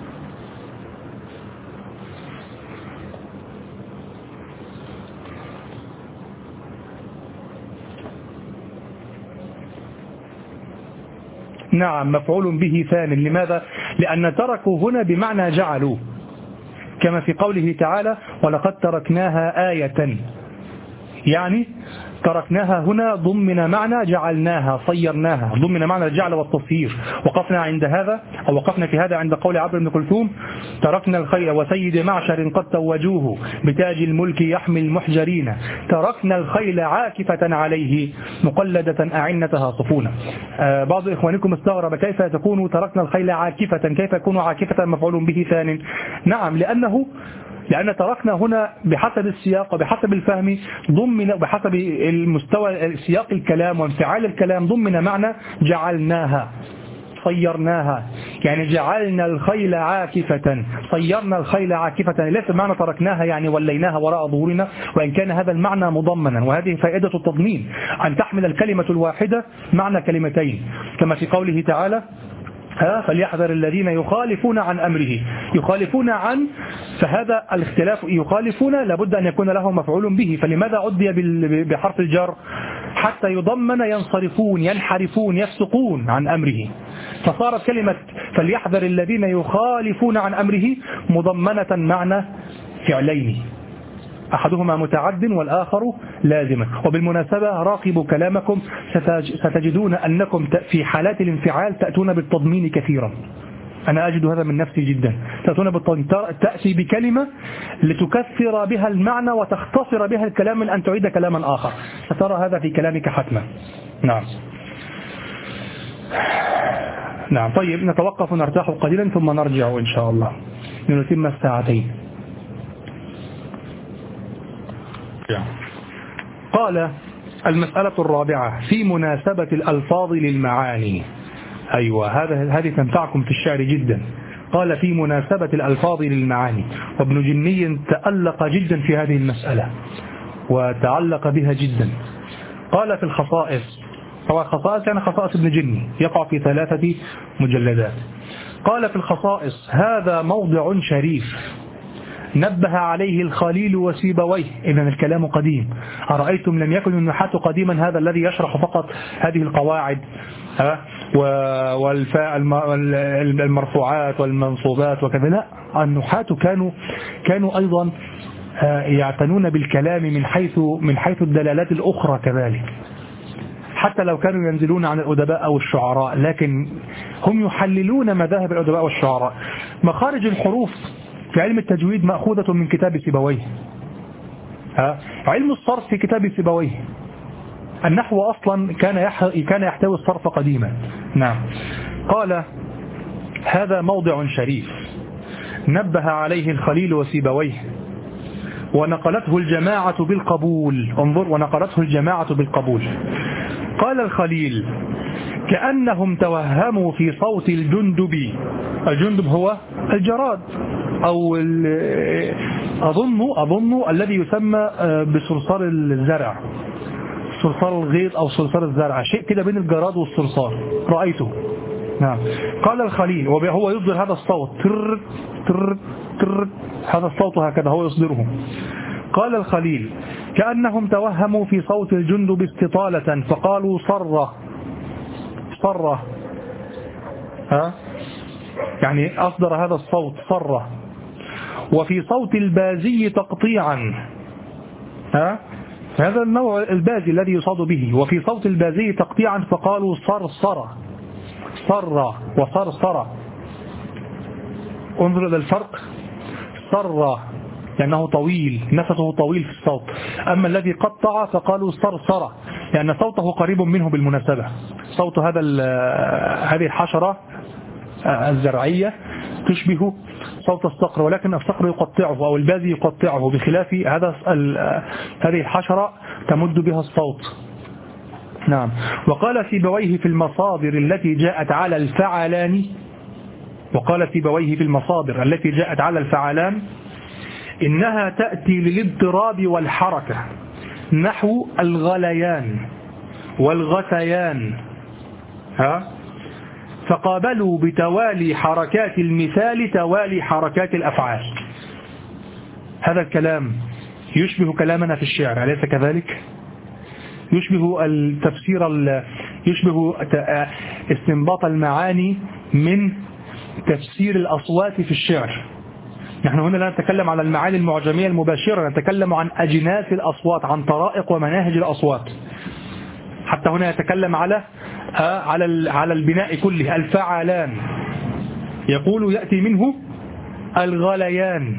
نعم مفعول به ثاني. لماذا؟ لأن تركوا هنا بمعنى جعلوا، كما في قوله تعالى ولقد تركناها آية، يعني تركناها هنا ضمن معنى جعلناها صيرناها، ضمن معنى الجعل والتصيير. وقفنا عند هذا أو وقفنا في هذا عند قول عبد بن كلثوم تركنا الخيل وسيد معشر قد توجوه بتاج الملك يحمي المحجرين، تركنا الخيل عاكفة عليه مقلدة أعنتها صفونا. آه بعض إخوانكم استغرب كيف تكون تركنا الخيل عاكفة، كيف يكون عاكفة مفعول به ثان؟ نعم لأنه لأن تركنا هنا بحسب السياق وبحسب الفهم ضمن بحسب المستوى سياق الكلام وانفعال الكلام ضمن معنى جعلناها صيرناها، يعني جعلنا الخيل عاكفة، صيرنا الخيل عاكفة، ليس معنى تركناها يعني وليناها وراء ظهورنا، وإن كان هذا المعنى مضمنا، وهذه فائدة التضمين أن تحمل الكلمة الواحدة معنى كلمتين، كما في قوله تعالى ها فليحذر الذين يخالفون عن أمره، يخالفون عن، فهذا الاختلاف يخالفون لابد أن يكون له مفعول به، فلماذا عدي بحرف الجر؟ حتى يضمن ينصرفون ينحرفون يفسقون عن أمره، فصارت كلمة فليحذر الذين يخالفون عن أمره مضمنة معنى فعلين، أحدهما متعد والآخر لازم. وبالمناسبة راقبوا كلامكم، ستجدون أنكم في حالات الانفعال تأتون بالتضمين كثيرا، أنا أجد هذا من نفسي جدا، تأتون بالتضمين، تأتي بكلمة لتكثر بها المعنى وتختصر بها الكلام من أن تعيد كلاما آخر، سترى هذا في كلامك حتما. نعم نعم. طيب نتوقف ونرتاح قليلا ثم نرجع إن شاء الله لنتم الساعتين. قال المسألة الرابعة في مناسبة الألفاظ للمعاني. أيوة هذا هذه تنفعكم في الشعر جدا. قال في مناسبة الألفاظ للمعاني، وابن جني تألق جدا في هذه المسألة وتعلق بها جدا. قال في الخصائص، هو خصائص يعني خصائص ابن جني يقع في ثلاثة مجلدات. قال في الخصائص هذا موضع شريف نبه عليه الخليل وسيبويه، إذن الكلام قديم. أرأيتم لم يكن النحاة قديما هذا الذي يشرح فقط هذه القواعد والفاء المرفوعات والمنصوبات وكذا، لا، النحاة كانوا كانوا أيضا يعتنون بالكلام من حيث من حيث الدلالات الأخرى كذلك، حتى لو كانوا ينزلون عن الأدباء أو الشعراء، لكن هم يحللون مذاهب الأدباء والشعراء. مخارج الحروف في علم التجويد مأخوذة من كتاب سيبويه، علم الصرف في كتاب سيبويه. النحو أصلا كان كان يحتوي الصرف قديما. نعم. قال: هذا موضع شريف نبه عليه الخليل وسيبويه ونقلته الجماعة بالقبول. انظر، ونقلته الجماعة بالقبول. قال الخليل: كأنهم توهموا في صوت الجندب. الجندب هو الجراد، أو أظن أظن الذي يسمى بصرصار الزرع، صرصار الغيط أو صرصار الزرع، شيء كده بين الجراد والصرصار، رأيته. نعم. قال الخليل، وهو يصدر هذا الصوت، تر تر تر، هذا الصوت هكذا هو يصدره. قال الخليل: كأنهم توهموا في صوت الجندب استطالة فقالوا صرة صرة، ها يعني أصدر هذا الصوت صرة. وفي صوت البازي تقطيعا، ها هذا النوع البازي الذي يصاد به. وفي صوت البازي تقطيعا فقالوا صرصرة صرة وصرصرة. انظر إلى الفرق. صرة لأنه طويل، نفسه طويل في الصوت. أما الذي قطع فقالوا صرصرة لأن صوته قريب منه بالمناسبة. صوت هذا هذه الحشرة الزرعية تشبه صوت الصقر، ولكن الصقر يقطعه أو البازي يقطعه، بخلاف هذا هذه الحشرة تمد بها الصوت. نعم. وقال سيبويه في المصادر التي جاءت على الفعلان وقال سيبويه في المصادر التي جاءت على الفعلان إنها تأتي للاضطراب والحركة، نحو الغليان والغثيان، ها فقابلوا بتوالي حركات المثال توالي حركات الأفعال. هذا الكلام يشبه كلامنا في الشعر، أليس كذلك؟ يشبه التفسير، يشبه استنباط المعاني من تفسير الأصوات في الشعر. نحن هنا لا نتكلم على المعاني المعجمية المباشرة، نتكلم عن أجناس الأصوات، عن طرائق ومناهج الأصوات. حتى هنا يتكلم على على على البناء كله. الفعلان يقول يأتي منه الغليان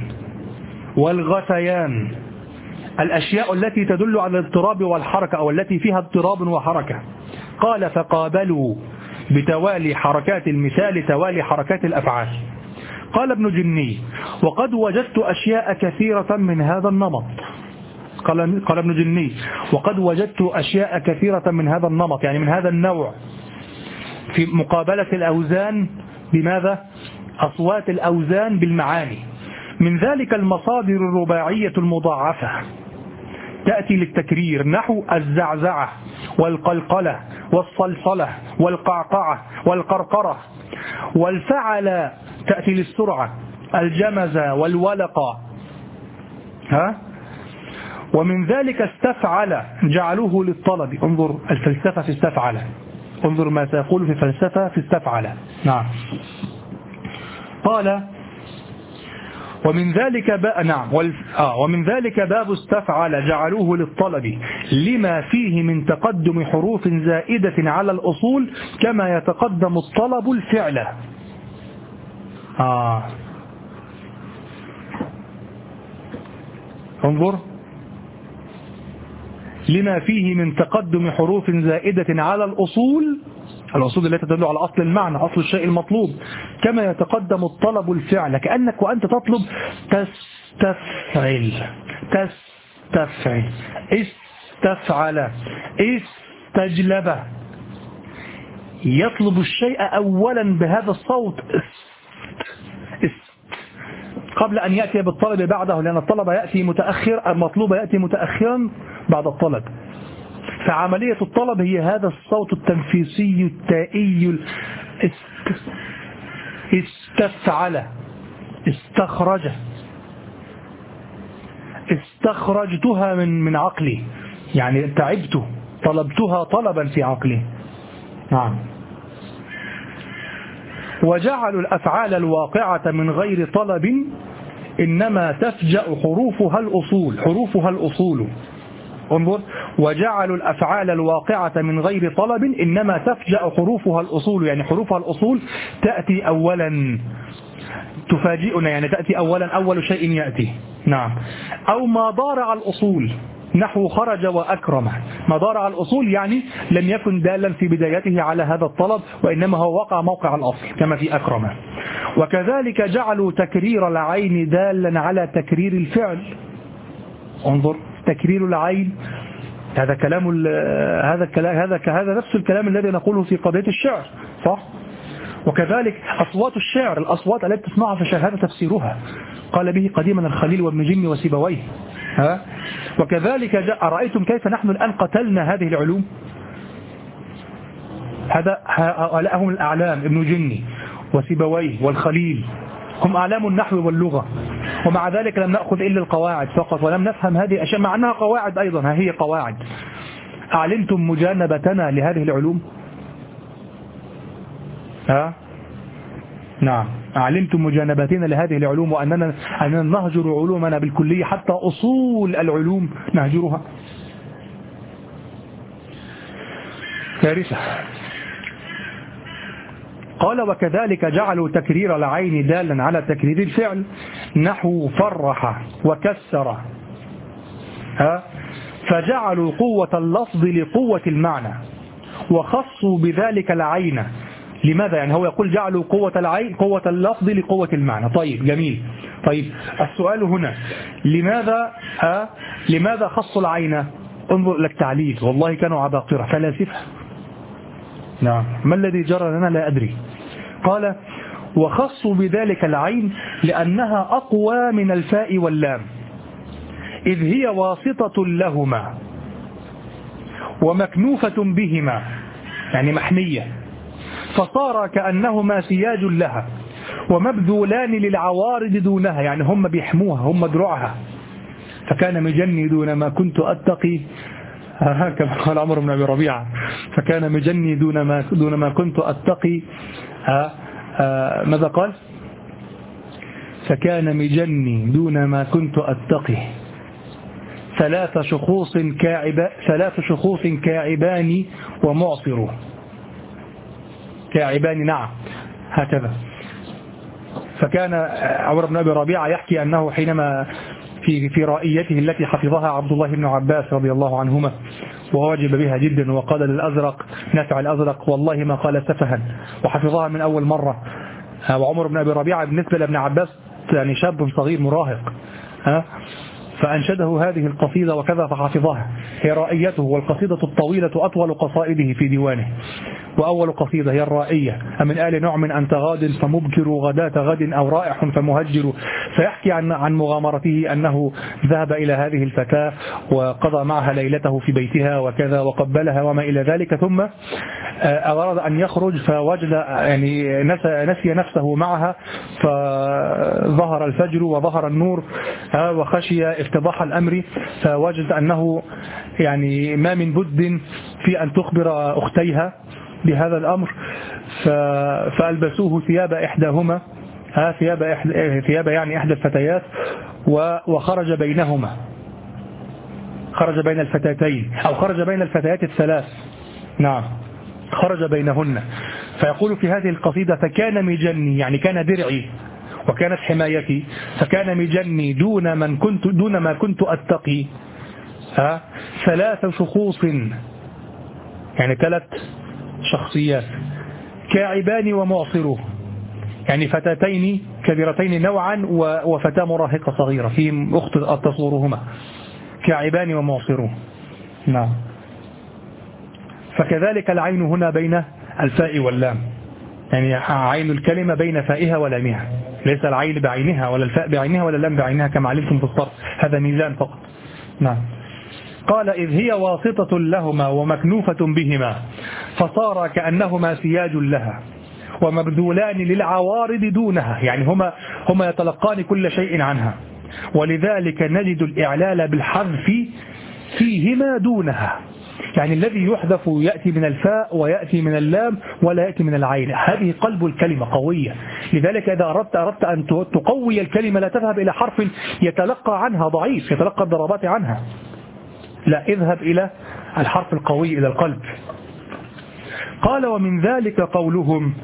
والغثيان، الأشياء التي تدل على الاضطراب والحركة أو التي فيها اضطراب وحركة. قال: فقابلوا بتوالي حركات المثال توالي حركات الأفعال. قال ابن جني: وقد وجدت أشياء كثيرة من هذا النمط. قال, قال ابن جني: وقد وجدت أشياء كثيرة من هذا النمط، يعني من هذا النوع، في مقابلة الأوزان بماذا؟ أصوات الأوزان بالمعاني. من ذلك المصادر الرباعية المضاعفة تأتي للتكرير، نحو الزعزعة والقلقلة والصلصلة والقعقعة والقرقرة. والفعل تأتي للسرعة، الجمزة والولقة، ها ومن ذلك استفعل جعلوه للطلب. انظر الفلسفة في استفعل، انظر ما سيقول في الفلسفة في استفعل. نعم. قال: ومن ذلك بقى نعم والف... آه ومن ذلك باب استفعل جعلوه للطلب لما فيه من تقدم حروف زائدة على الأصول كما يتقدم الطلب الفعل. آه. انظر، لما فيه من تقدم حروف زائدة على الأصول، الأصول التي تدل على أصل المعنى، أصل الشيء المطلوب، كما يتقدم الطلب الفعل، كأنك وأنت تطلب تستفعل تستفعل استفعل استجلب، يطلب الشيء أولا بهذا الصوت قبل أن يأتي بالطلب بعده، لأن الطلب يأتي متأخر، المطلوب يأتي متأخرا بعد الطلب. فعملية الطلب هي هذا الصوت التنفيسي التائي، استفعل استخرج استخرجتها من من عقلي، يعني تعبت طلبتها طلبا في عقلي. نعم. وجعلوا الأفعال الواقعة من غير طلب إنما تفجأ حروفها الأصول حروفها الأصول انظر، وجعلوا الأفعال الواقعة من غير طلب إنما تفجأ حروفها الأصول، يعني حروفها الأصول تأتي أولا، تفاجئنا، يعني تأتي أولا، أول شيء يأتي. نعم. أو ما ضارع الأصول نحو خرج وأكرم. ما ضارع الأصول يعني لم يكن دالا في بدايته على هذا الطلب، وإنما هو وقع موقع الأصل كما في أكرم. وكذلك جعلوا تكرير العين دالا على تكرير الفعل. انظر، تكرير العين هذا كلام هذا الكلام هذا هذا نفس الكلام الذي نقوله في قضية الشعر، صح؟ وكذلك أصوات الشعر، الأصوات التي تسمعها في الشعر هذا تفسيرها قال به قديما الخليل وابن جني وسيبويه. ها؟ وكذلك جاء أرأيتم كيف نحن الآن قتلنا هذه العلوم. هذا هؤلاء هم الأعلام، ابن جني وسيبويه والخليل، هم أعلام النحو واللغة، ومع ذلك لم نأخذ إلا القواعد فقط ولم نفهم هذه الأشياء مع أنها قواعد أيضا. ها هي قواعد. أعلمتم مجانبتنا لهذه العلوم؟ ها؟ نعم، أعلمتم مجانبتنا لهذه العلوم وأننا أننا نهجر علومنا بالكلية حتى أصول العلوم نهجرها. كارثة. قال وكذلك جعلوا تكرير العين دالا على تكرير الفعل نحو فرح وكسر. ها؟ فجعلوا قوة اللفظ لقوة المعنى وخصوا بذلك العين. لماذا؟ يعني هو يقول جعلوا قوة العين قوة اللفظ لقوة المعنى. طيب جميل. طيب السؤال هنا لماذا ها لماذا خصوا العين؟ انظر لك تعليل، والله كانوا عباقرة فلاسفة. نعم، ما الذي جرى لنا لا أدري. قال وخصوا بذلك العين لأنها أقوى من الفاء واللام إذ هي واسطة لهما ومكنوفة بهما، يعني محنية، فصار كأنهما سياج لها ومبذولان للعوارض دونها، يعني هم بيحموها، هم دروعها. فكان مجني دون ما كنت أتقي، كما قال عمر بن أبي ربيعة، فكان مجني دون ما دون ما كنت أتقي. ماذا قال؟ فكان مجني دون ما كنت أتقي ثلاث شخوص كاعب ثلاث شخوص كاعبان ومعصر. كاعبان، نعم، هكذا. فكان عمر بن أبي ربيعة يحكي أنه حينما في في رائيته التي حفظها عبد الله بن عباس رضي الله عنهما وواجب بها جدا، وقال للأزرق نافع الأزرق والله ما قال سفها، وحفظها من أول مرة. وعمر بن أبي ربيعة بالنسبة لابن عباس يعني شاب صغير مراهق، ها، فأنشده هذه القصيدة وكذا فحفظها. هي رائيته، والقصيدة الطويلة أطول قصائده في ديوانه. وأول قصيدة هي الرائية: أمن آل نعم أنت غاد فمبكر غداة غد أو رائح فمهجر. فيحكي عن عن مغامرته أنه ذهب إلى هذه الفتاة وقضى معها ليلته في بيتها وكذا وقبلها وما إلى ذلك، ثم أراد أن يخرج فوجد يعني نسي نفسه معها، فظهر الفجر وظهر النور وخشي افتضاح الأمر، فوجد أنه يعني ما من بد في أن تخبر أختيها بهذا الأمر، فألبسوه ثياب إحداهما، ثياب إحدى ثياب يعني إحدى الفتيات، وخرج بينهما، خرج بين الفتاتين أو خرج بين الفتيات الثلاث، نعم، خرج بينهن. فيقول في هذه القصيدة: فكان مجني، يعني كان درعي وكانت حمايتي، فكان مجني دون من كنت دون ما كنت أتقي ها ثلاث شخوص، يعني ثلاث شخصيات، كاعبان ومعصره، يعني فتاتين كبيرتين نوعا وفتاة مراهقة صغيرة في أخت تصورهما، كاعبان ومعصره. نعم. فكذلك العين هنا بين الفاء واللام، يعني عين الكلمة بين فائها ولامها، ليس العين بعينها ولا الفاء بعينها ولا اللام بعينها كما علمتم في الصرف، هذا ميزان فقط. نعم. قال: إذ هي واسطة لهما ومكنوفة بهما فصار كأنهما سياج لها ومبذولان للعوارض دونها، يعني هما هما يتلقان كل شيء عنها، ولذلك نجد الإعلال بالحذف فيهما دونها، يعني الذي يحذف يأتي من الفاء ويأتي من اللام ولا يأتي من العين. هذه قلب الكلمة قوية، لذلك إذا أردت أردت أن تقوي الكلمة لا تذهب إلى حرف يتلقى عنها ضعيف يتلقى الضربات عنها، لا، اذهب إلى الحرف القوي، إلى القلب. قال: ومن ذلك قولهم: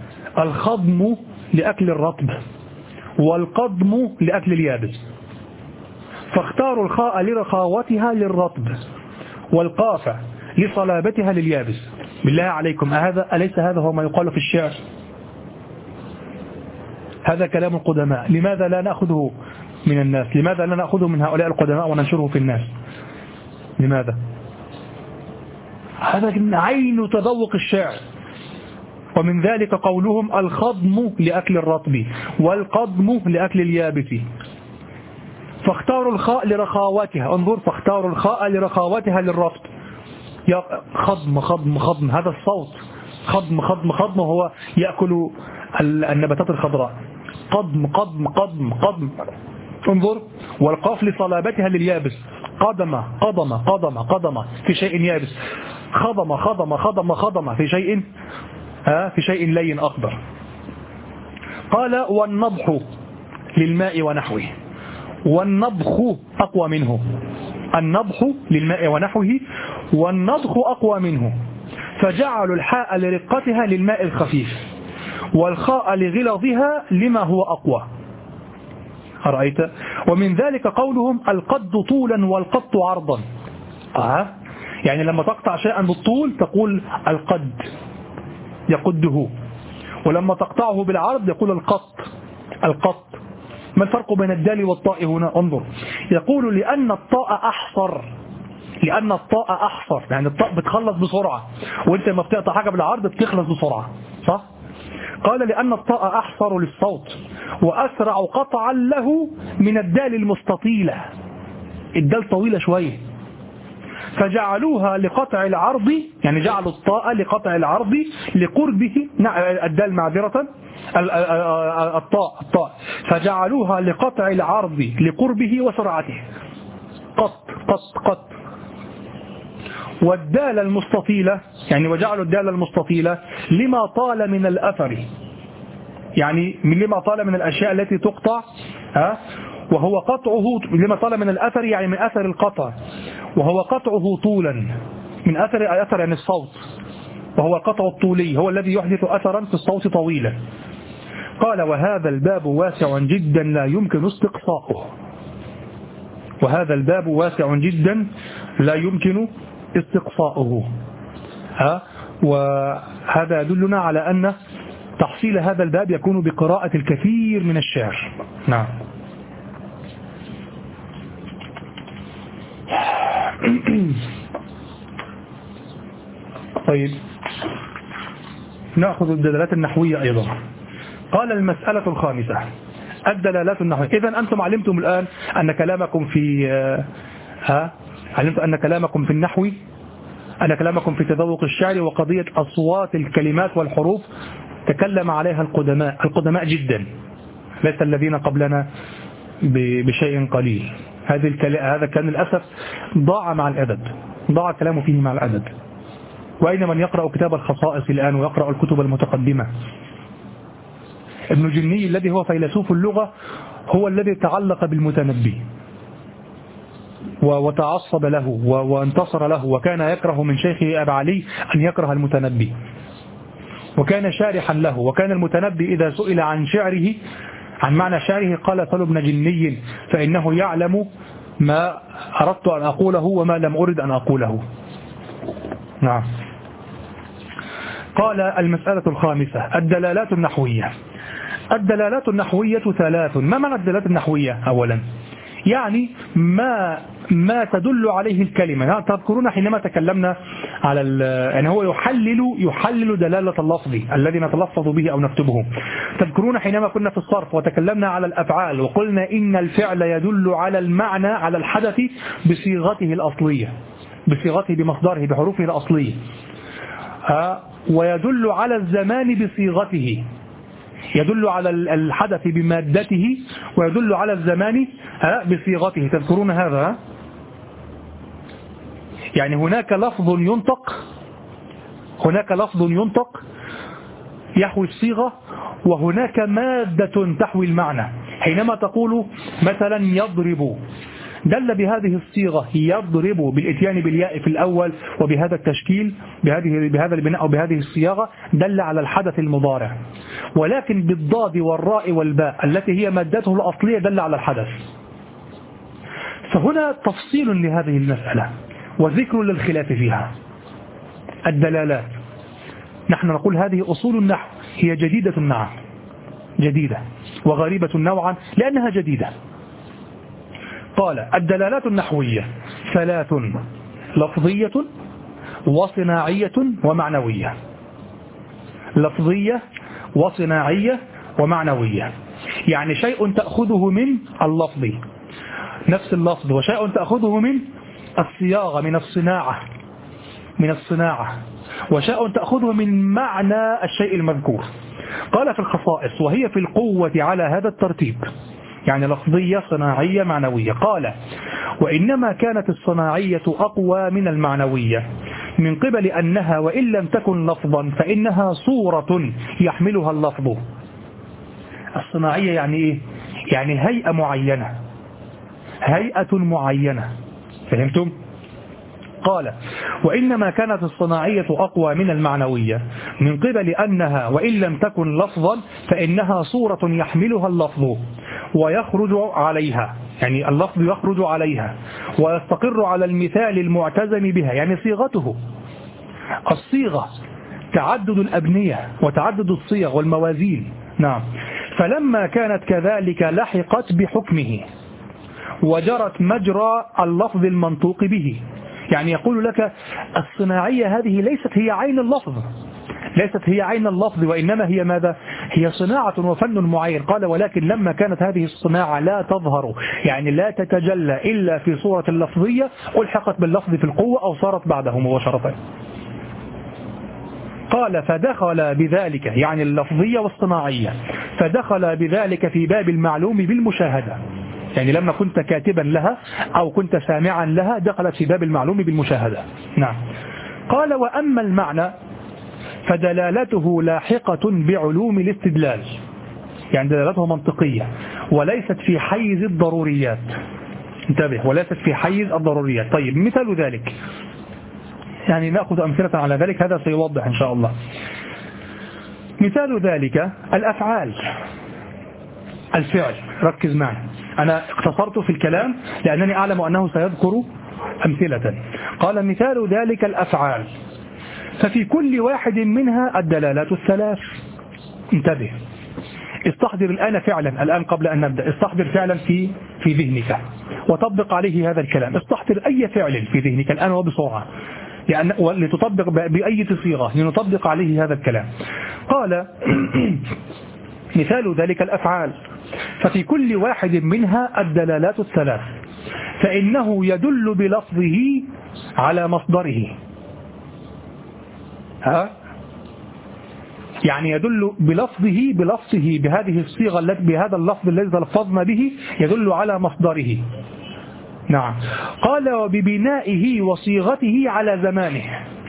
الخضم لأكل الرطب والقضم لأكل اليابس. فاختاروا الخاء لرخاوتها للرطب والقاف لصلابتها لليابس. بالله عليكم أهذا أليس هذا هو ما يقال في الشعر؟ هذا كلام القدماء، لماذا لا نأخذه من الناس؟ لماذا لا نأخذه من هؤلاء القدماء وننشره في الناس؟ لماذا؟ هذا عين تذوق الشعر. ومن ذلك قولهم الخضم لأكل الرطب والقضم لأكل اليابس. فاختاروا الخاء لرخاوتها، انظر، فاختاروا الخاء لرخاوتها للرطب. يا خضم خضم خضم، هذا الصوت خضم خضم خضم، وهو يأكل النباتات الخضراء. قضم قضم قضم قضم، انظر. والقاف لصلابتها لليابس، قدم قضم قضم قضم في شيء يابس، خضم خضم خضم خضم في شيء ها في شيء لين أخضر. قال والنضح للماء ونحوه، والنضخ أقوى منه، النضح للماء ونحوه والنضخ أقوى منه، فجعلوا الحاء لرقتها للماء الخفيف والخاء لغلظها لما هو أقوى. أرأيت؟ ومن ذلك قولهم القد طولا والقط عرضا. آه. يعني لما تقطع شيئا بالطول تقول القد يقده، ولما تقطعه بالعرض يقول القط القط. ما الفرق بين الدال والطاء هنا؟ انظر، يقول لأن الطاء أحصر، لأن الطاء أحصر، يعني الطاء بتخلص بسرعة، وانت لما بتقطع حاجة بالعرض بتخلص بسرعة، صح؟ قال لأن الطاء أحصر للصوت وأسرع قطعا له من الدال المستطيلة، الدال طويلة شوية، فجعلوها لقطع العرض، يعني جعلوا الطاء لقطع العرض لقربه، الدال معذرة الطاء الطاء فجعلوها لقطع العرض لقربه وسرعته، قط قط قط. والدال المستطيلة، يعني وجعلوا الدال المستطيلة لما طال من الأثر، يعني من لما طال من الأشياء التي تقطع، ها، وهو قطعه لما طال من الأثر، يعني من أثر القطع، وهو قطعه طولا، من أثر أثر يعني الصوت، وهو القطع الطولي هو الذي يحدث أثرا في الصوت طويلا. قال وهذا الباب واسع جدا لا يمكن استقصاؤه، وهذا الباب واسع جدا لا يمكن استقصاؤه. ها، وهذا يدلنا على أن تحصيل هذا الباب يكون بقراءة الكثير من الشعر. نعم. طيب، نأخذ الدلالات النحوية أيضا. قال المسألة الخامسة الدلالات النحوية. إذا أنتم علمتم الآن أن كلامكم في ها علمتم أن كلامكم في النحو، أن كلامكم في تذوق الشعر وقضية أصوات الكلمات والحروف تكلم عليها القدماء القدماء جدا، ليس الذين قبلنا بشيء قليل. هذا هذا كان للأسف ضاع مع الأدب، ضاع كلامه فيه مع الأدب. وأين من يقرأ كتاب الخصائص الآن ويقرأ الكتب المتقدمة؟ ابن جني الذي هو فيلسوف اللغة هو الذي تعلق بالمتنبي وتعصب له وانتصر له، وكان يكره من شيخه أبا علي أن يكره المتنبي، وكان شارحا له. وكان المتنبي إذا سئل عن شعره، عن معنى شعره، قال سل ابن جني فإنه يعلم ما أردت أن أقوله وما لم أرد أن أقوله. نعم. قال المسألة الخامسة الدلالات النحوية. الدلالات النحوية ثلاث. ما معنى الدلالات النحوية؟ أولا يعني ما ما تدل عليه الكلمة. تذكرون حينما تكلمنا على يعني هو يحلل يحلل دلالة اللفظ الذي نتلفظ به أو نكتبه. تذكرون حينما كنا في الصرف وتكلمنا على الأفعال وقلنا إن الفعل يدل على المعنى، على الحدث بصيغته الأصلية، بصيغته بمصدره بحروفه الأصلية، ويدل على الزمان بصيغته، يدل على الحدث بمادته ويدل على الزمان بصيغته. تذكرون هذا؟ يعني هناك لفظ ينطق، هناك لفظ ينطق يحوي الصيغة، وهناك مادة تحوي المعنى. حينما تقول مثلا يضرب، دل بهذه الصيغة يضرب بالاتيان بالياء في الأول وبهذا التشكيل بهذه بهذا البناء وبهذه الصياغة دل على الحدث المضارع، ولكن بالضاد والراء والباء التي هي مادته الأصلية دل على الحدث. فهنا تفصيل لهذه المسألة وذكر للخلاف فيها. الدلالات، نحن نقول هذه أصول النحو، هي جديدة نعم، جديدة وغريبة نوعا لأنها جديدة. قال الدلالات النحوية ثلاث: لفظية وصناعية ومعنوية. لفظية وصناعية ومعنوية، يعني شيء تأخذه من اللفظ نفس اللفظ، وشيء تأخذه من الصياغة من الصناعة من الصناعة وشيء تأخذه من معنى الشيء المذكور. قال في الخصائص وهي في القوة على هذا الترتيب، يعني لفظية صناعية معنوية. قال وإنما كانت الصناعية أقوى من المعنوية من قبل أنها وإن لم تكن لفظا فإنها صورة يحملها اللفظ. الصناعية يعني إيه؟ يعني هيئة معينة، هيئة معينة، فهمتم؟ قال وإنما كانت الصناعية أقوى من المعنوية من قبل أنها وإن لم تكن لفظا فإنها صورة يحملها اللفظ ويخرج عليها، يعني اللفظ يخرج عليها ويستقر على المثال المعتزم بها، يعني صيغته. الصيغة تعدد الأبنية وتعدد الصيغ والموازين. نعم. فلما كانت كذلك لحقت بحكمه وجرت مجرى اللفظ المنطوق به، يعني يقول لك الصناعية هذه ليست هي عين اللفظ، ليست هي عين اللفظ وإنما هي ماذا؟ هي صناعة وفن معين. قال ولكن لما كانت هذه الصناعة لا تظهر، يعني لا تتجلى إلا في صورة اللفظية، ألحقت باللفظ في القوة أو صارت بعده مباشرة. قال فدخل بذلك، يعني اللفظية والصناعية، فدخل بذلك في باب المعلوم بالمشاهدة، يعني لما كنت كاتبا لها أو كنت سامعا لها دخلت في باب المعلوم بالمشاهدة. نعم. قال وأما المعنى فدلالته لاحقة بعلوم الاستدلال، يعني دلالته منطقية وليست في حيز الضروريات. انتبه، وليست في حيز الضروريات. طيب مثال ذلك، يعني نأخذ أمثلة على ذلك، هذا سيوضح إن شاء الله. مثال ذلك الأفعال، الفعل. ركز معي، أنا اقتصرت في الكلام لأنني أعلم أنه سيذكر أمثلة. قال مثال ذلك الأفعال، ففي كل واحد منها الدلالات الثلاث. انتبه، استحضر الآن فعلا، الآن قبل أن نبدأ استحضر فعلا في في ذهنك وطبق عليه هذا الكلام. استحضر أي فعل في ذهنك الآن وبسرعة، يعني لتطبق بأي صيغة لنطبق عليه هذا الكلام. قال مثال ذلك الأفعال، ففي كل واحد منها الدلالات الثلاث، فإنه يدل بلفظه على مصدره. ها؟ يعني يدل بلفظه بلفظه بهذه الصيغة التي بهذا اللفظ الذي تلفظنا به يدل على مصدره. نعم. قال وببنائه وصيغته على زمانه.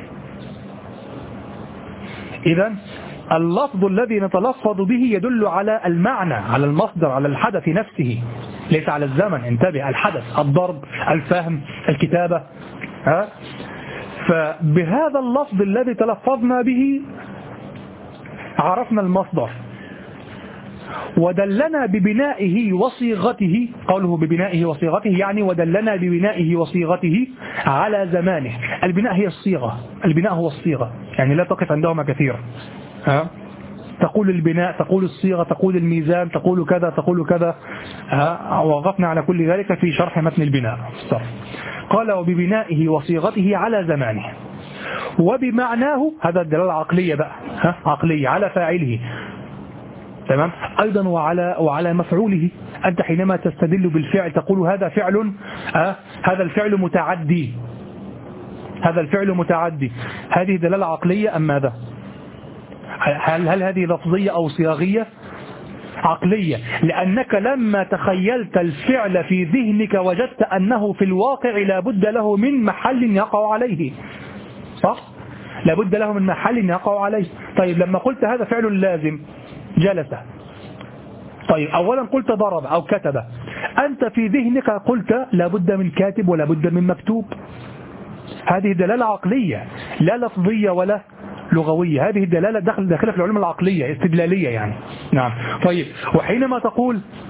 إذن اللفظ الذي نتلفظ به يدل على المعنى، على المصدر، على الحدث نفسه، ليس على الزمن. انتبه، الحدث، الضرب، الفهم، الكتابة. ها؟ فبهذا اللفظ الذي تلفظنا به عرفنا المصدر، ودلنا ببنائه وصيغته. قوله ببنائه وصيغته يعني ودلنا ببنائه وصيغته على زمانه. البناء هي الصيغة، البناء هو الصيغة، يعني لا تقف عندهما كثيرا. ها؟ تقول البناء، تقول الصيغة، تقول الميزان، تقول كذا، تقول كذا. ها؟ وقفنا على كل ذلك في شرح متن البناء. صح. قال وببنائه وصيغته على زمانه وبمعناه، هذا الدلالة عقلية بقى، ها؟ عقلية على فاعله، تمام. أيضا وعلى وعلى مفعوله. أنت حينما تستدل بالفعل تقول هذا فعل، ها؟ هذا الفعل متعدي، هذا الفعل متعدي. هذه دلالة عقلية أم ماذا؟ هل هل هذه لفظية أو صياغية؟ عقلية، لأنك لما تخيلت الفعل في ذهنك وجدت أنه في الواقع لابد له من محل يقع عليه. صح؟ لابد له من محل يقع عليه. طيب لما قلت هذا فعل لازم، جلس. طيب أولا قلت ضرب أو كتب، أنت في ذهنك قلت لابد من كاتب ولابد من مكتوب. هذه دلالة عقلية لا لفظية ولا لغوية. هذه الدلالة داخل داخلة في العلوم العقلية استدلالية يعني. نعم. طيب وحينما تقول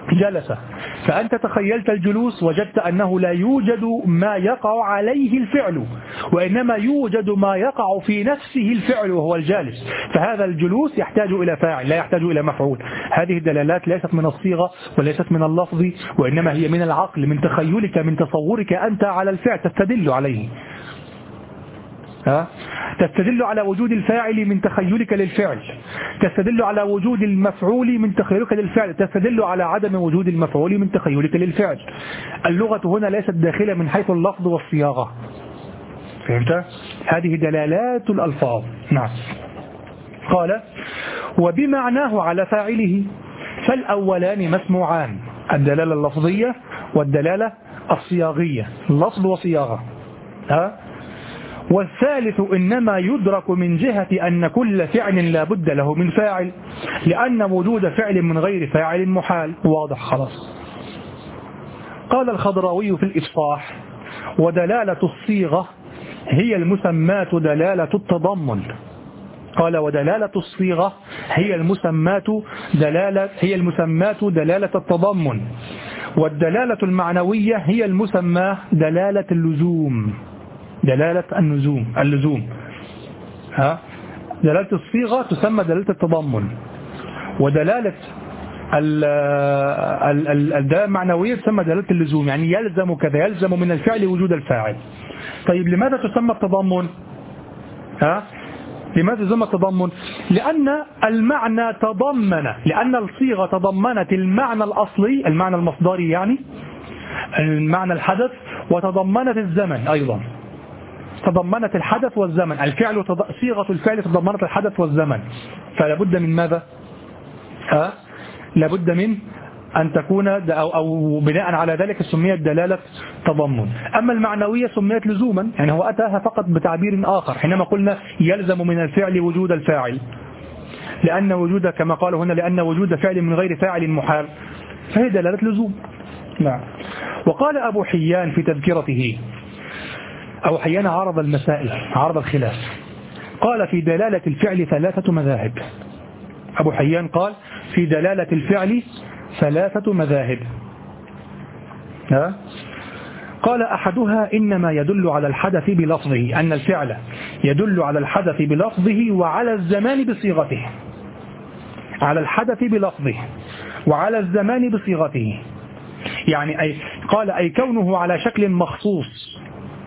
جلس، فأنت تخيلت الجلوس وجدت أنه لا يوجد ما يقع عليه الفعل، وإنما يوجد ما يقع في نفسه الفعل وهو الجالس، فهذا الجلوس يحتاج إلى فاعل لا يحتاج إلى مفعول. هذه الدلالات ليست من الصيغة وليست من اللفظ، وإنما هي من العقل، من تخيلك، من تصورك أنت على الفعل تستدل عليه. ها؟ تستدل على وجود الفاعل من تخيلك للفعل، تستدل على وجود المفعول من تخيلك للفعل، تستدل على عدم وجود المفعول من تخيلك للفعل. اللغة هنا ليست داخلة من حيث اللفظ والصياغة. فهمت؟ هذه دلالات الألفاظ. نعم. قال وبمعناه على فاعله، فالأولان مسموعان، الدلالة اللفظية والدلالة الصياغية، لفظ وصياغة. ها؟ والثالث إنما يدرك من جهة أن كل فعل لا بد له من فاعل، لأن وجود فعل من غير فاعل محال. واضح خلاص. قال الخضراوي في الإفصاح ودلالة الصيغة هي المسمات دلالة التضمن. قال ودلالة الصيغة هي المسمات دلالة هي المسمات دلالة التضمن، والدلالة المعنوية هي المسمى دلالة اللزوم، دلالة النزوم اللزوم. ها؟ دلالة الصيغة تسمى دلالة التضمن، ودلالة الدلالة المعنوية تسمى دلالة اللزوم، يعني يلزم كذا، يلزم من الفعل وجود الفاعل. طيب لماذا تسمى التضمن؟ ها؟ لماذا تسمى التضمن؟ لأن المعنى تضمن، لأن الصيغة تضمنت المعنى الأصلي، المعنى المصدري يعني المعنى الحدث، وتضمنت الزمن أيضا، تضمنت الحدث والزمن. الفعل تض... صيغة الفعل تضمنت الحدث والزمن، فلا بد من ماذا؟ ها؟ لابد من أن تكون أو, أو بناء على ذلك سميت دلالة تضمن. أما المعنوية سميت لزوما، يعني هو أتاها فقط بتعبير آخر حينما قلنا يلزم من الفعل وجود الفاعل، لأن وجود كما قال هنا لأن وجود فعل من غير فاعل محال، فهي دلالة لزوم. نعم. وقال أبو حيان في تذكرته، أبو حيان عرض المسائل، عرض الخلاف، قال في دلالة الفعل ثلاثة مذاهب. أبو حيان قال في دلالة الفعل ثلاثة مذاهب. ها؟ قال أحدها إنما يدل على الحدث بلفظه، أن الفعل يدل على الحدث بلفظه وعلى الزمان بصيغته، على الحدث بلفظه وعلى الزمان بصيغته، يعني أي قال أي كونه على شكل مخصوص،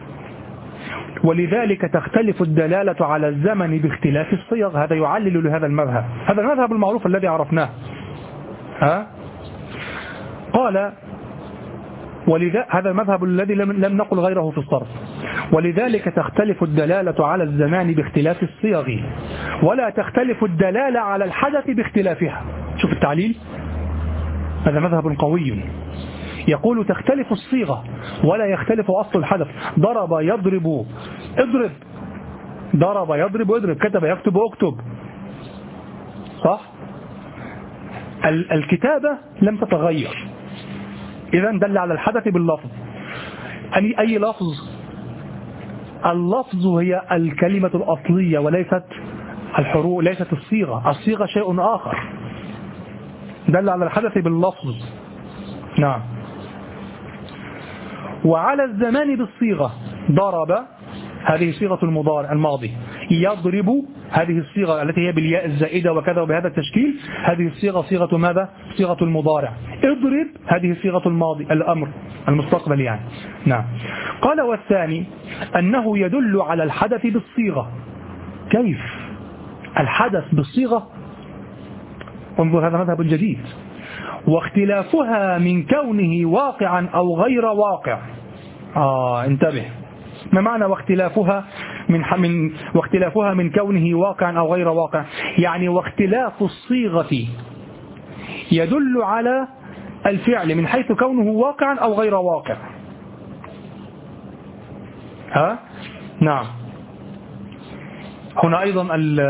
ولذلك تختلف الدلالة على الزمن باختلاف الصيغ. هذا يعلل لهذا المذهب، هذا المذهب المعروف الذي عرفناه. ها؟ قال ولذا هذا المذهب الذي لم, لم نقل غيره في الصرف. ولذلك تختلف الدلالة على الزمان باختلاف الصيغ، ولا تختلف الدلالة على الحدث باختلافها. شوف التعليل، هذا مذهب قوي. يقول تختلف الصيغة ولا يختلف أصل الحدث. ضرب يضرب اضرب، ضرب يضرب اضرب، كتب يكتب اكتب، صح؟ الكتابة لم تتغير، إذن دل على الحدث باللفظ. أي أي لفظ؟ اللفظ هي الكلمة الأصلية وليست الحروف، ليست الصيغة. الصيغة شيء آخر، دل على الحدث باللفظ. نعم. وعلى الزمان بالصيغة، ضرب هذه صيغة المضارع الماضي، يضرب هذه الصيغة التي هي بالياء الزائدة وكذا وبهذا التشكيل، هذه الصيغة صيغة ماذا؟ صيغة المضارع. اضرب هذه صيغة الماضي الأمر المستقبل يعني. نعم. قال والثاني أنه يدل على الحدث بالصيغة. كيف الحدث بالصيغة؟ انظر هذا مذهب جديد. واختلافها من كونه واقعا أو غير واقع. آه انتبه، ما معنى واختلافها من من واختلافها من كونه واقعا أو غير واقع؟ يعني واختلاف الصيغة يدل على الفعل من حيث كونه واقعا أو غير واقع. ها؟ نعم. هنا أيضا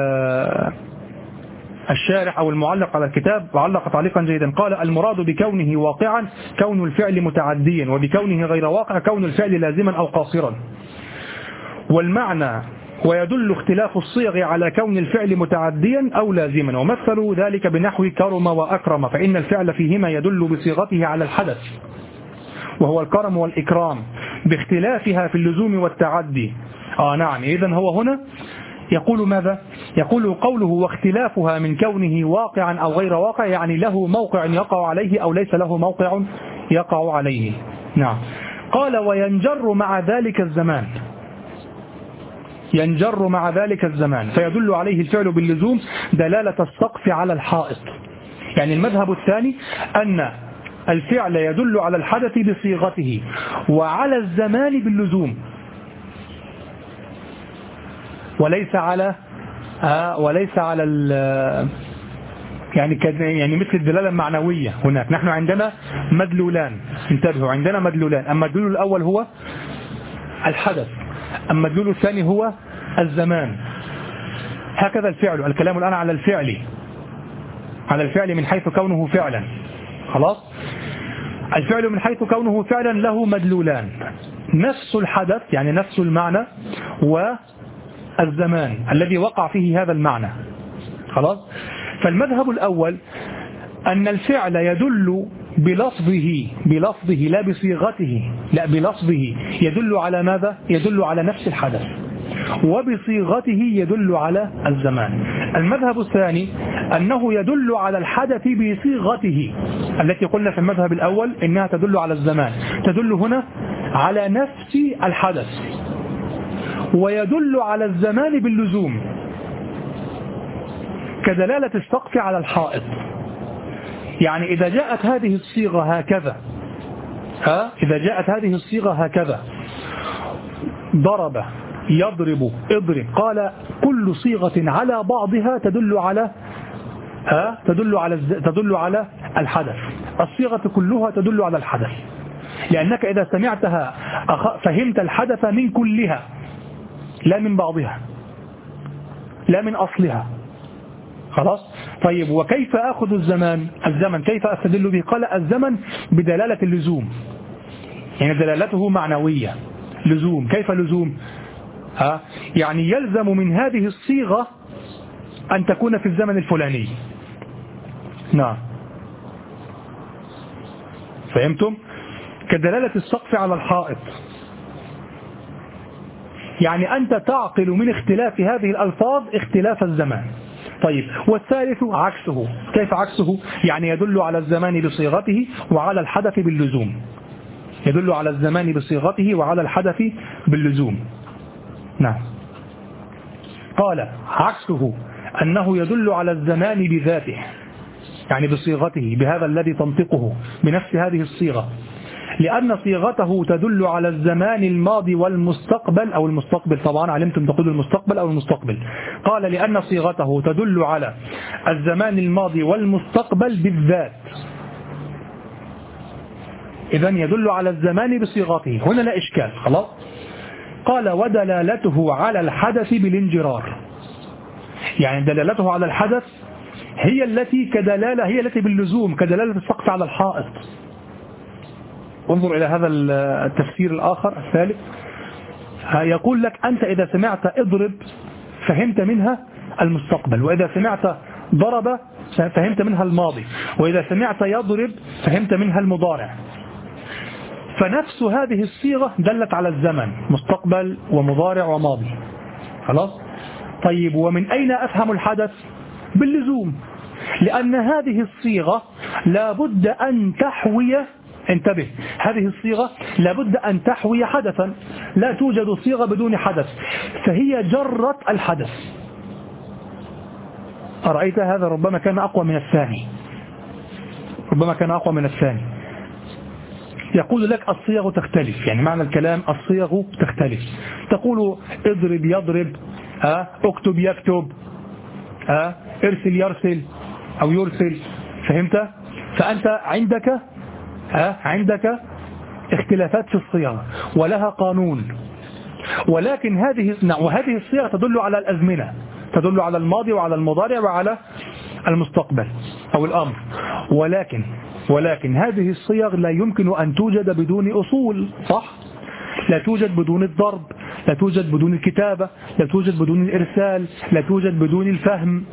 الشارح أو المعلق على الكتاب علق تعليقا جيدا، قال المراد بكونه واقعا كون الفعل متعديا، وبكونه غير واقع كون الفعل لازما أو قاصرا. والمعنى ويدل اختلاف الصيغ على كون الفعل متعديا أو لازما، ومثلوا ذلك بنحو كرم وأكرم، فإن الفعل فيهما يدل بصيغته على الحدث وهو الكرم والإكرام باختلافها في اللزوم والتعدي. آه نعم، إذن هو هنا يقول ماذا؟ يقول قوله واختلافها من كونه واقعا أو غير واقع، يعني له موقع يقع عليه أو ليس له موقع يقع عليه. نعم. قال وينجر مع ذلك الزمان، ينجر مع ذلك الزمان فيدل عليه الفعل باللزوم دلالة السقف على الحائط. يعني المذهب الثاني أن الفعل يدل على الحدث بصيغته وعلى الزمان باللزوم، وليس على آه وليس على يعني يعني مثل الدلالة المعنوية. هناك نحن عندنا مدلولان، انتبهوا، عندنا مدلولان، أما الدلول الأول هو الحدث، أما الدلول الثاني هو الزمان. هكذا الفعل، الكلام الآن على الفعل، على الفعل من حيث كونه فعلا. خلاص، الفعل من حيث كونه فعلا له مدلولان، نفس الحدث يعني نفس المعنى والزمان الذي وقع فيه هذا المعنى. خلاص، فالمذهب الأول أن الفعل يدل بلفظه بلفظه لا بصيغته، لا بلفظه يدل على ماذا؟ يدل على نفس الحدث، وبصيغته يدل على الزمان. المذهب الثاني أنه يدل على الحدث بصيغته التي قلنا في المذهب الأول إنها تدل على الزمان، تدل هنا على نفس الحدث، ويدل على الزمان باللزوم كدلالة السقف على الحائط. يعني إذا جاءت هذه الصيغة هكذا، ها إذا جاءت هذه الصيغة هكذا، ضرب، يضرب، اضرب، قال كل صيغة على بعضها تدل على ها تدل على تدل على الحدث، الصيغة كلها تدل على الحدث، لأنك إذا سمعتها فهمت الحدث من كلها لا من بعضها لا من أصلها. خلاص. طيب وكيف أخذ الزمان؟ الزمن كيف أستدل به؟ قال الزمن بدلالة اللزوم، يعني دلالته معنوية، لزوم. كيف لزوم؟ ها يعني يلزم من هذه الصيغة أن تكون في الزمن الفلاني. نعم، فهمتم؟ كدلالة السقف على الحائط، يعني أنت تعقل من اختلاف هذه الألفاظ اختلاف الزمان. طيب والثالث عكسه. كيف عكسه؟ يعني يدل على الزمان بصيغته وعلى الحدث باللزوم، يدل على الزمان بصيغته وعلى الحدث باللزوم. نعم. قال عكسه أنه يدل على الزمان بذاته، يعني بصيغته، بهذا الذي تنطقه بنفس هذه الصيغة، لأن صيغته تدل على الزمان الماضي والمستقبل، أو المستقبل طبعا علمتم تقول المستقبل أو المستقبل. قال لأن صيغته تدل على الزمان الماضي والمستقبل بالذات، إذن يدل على الزمان بصيغته، هنا لا إشكال. خلاص. قال ودلالته على الحدث بالانجرار، يعني دلالته على الحدث هي التي كدلالة هي التي باللزوم كدلالة السقف على الحائط. انظر إلى هذا التفسير الآخر الثالث، يقول لك أنت إذا سمعت اضرب فهمت منها المستقبل، وإذا سمعت ضرب فهمت منها الماضي، وإذا سمعت يضرب فهمت منها المضارع. فنفس هذه الصيغة دلت على الزمن، مستقبل ومضارع وماضي. خلاص. طيب ومن أين أفهم الحدث؟ باللزوم، لأن هذه الصيغة لابد أن تحوي، انتبه، هذه الصيغة لابد أن تحوي حدثا، لا توجد صيغة بدون حدث، فهي جرت الحدث. أرأيت هذا ربما كان أقوى من الثاني، ربما كان أقوى من الثاني. يقول لك الصيغ تختلف، يعني معنى الكلام الصيغ تختلف. تقول اضرب يضرب، ها اكتب يكتب، ها ارسل يرسل أو يرسل. فهمت؟ فأنت عندك ها عندك اختلافات في الصيغ ولها قانون، ولكن هذه وهذه الصيغ تدل على الأزمنة، تدل على الماضي وعلى المضارع وعلى المستقبل أو الأمر، ولكن ولكن هذه الصيغ لا يمكن أن توجد بدون أصول، صح؟ لا توجد بدون الضرب، لا توجد بدون الكتابة، لا توجد بدون الإرسال، لا توجد بدون الفهم.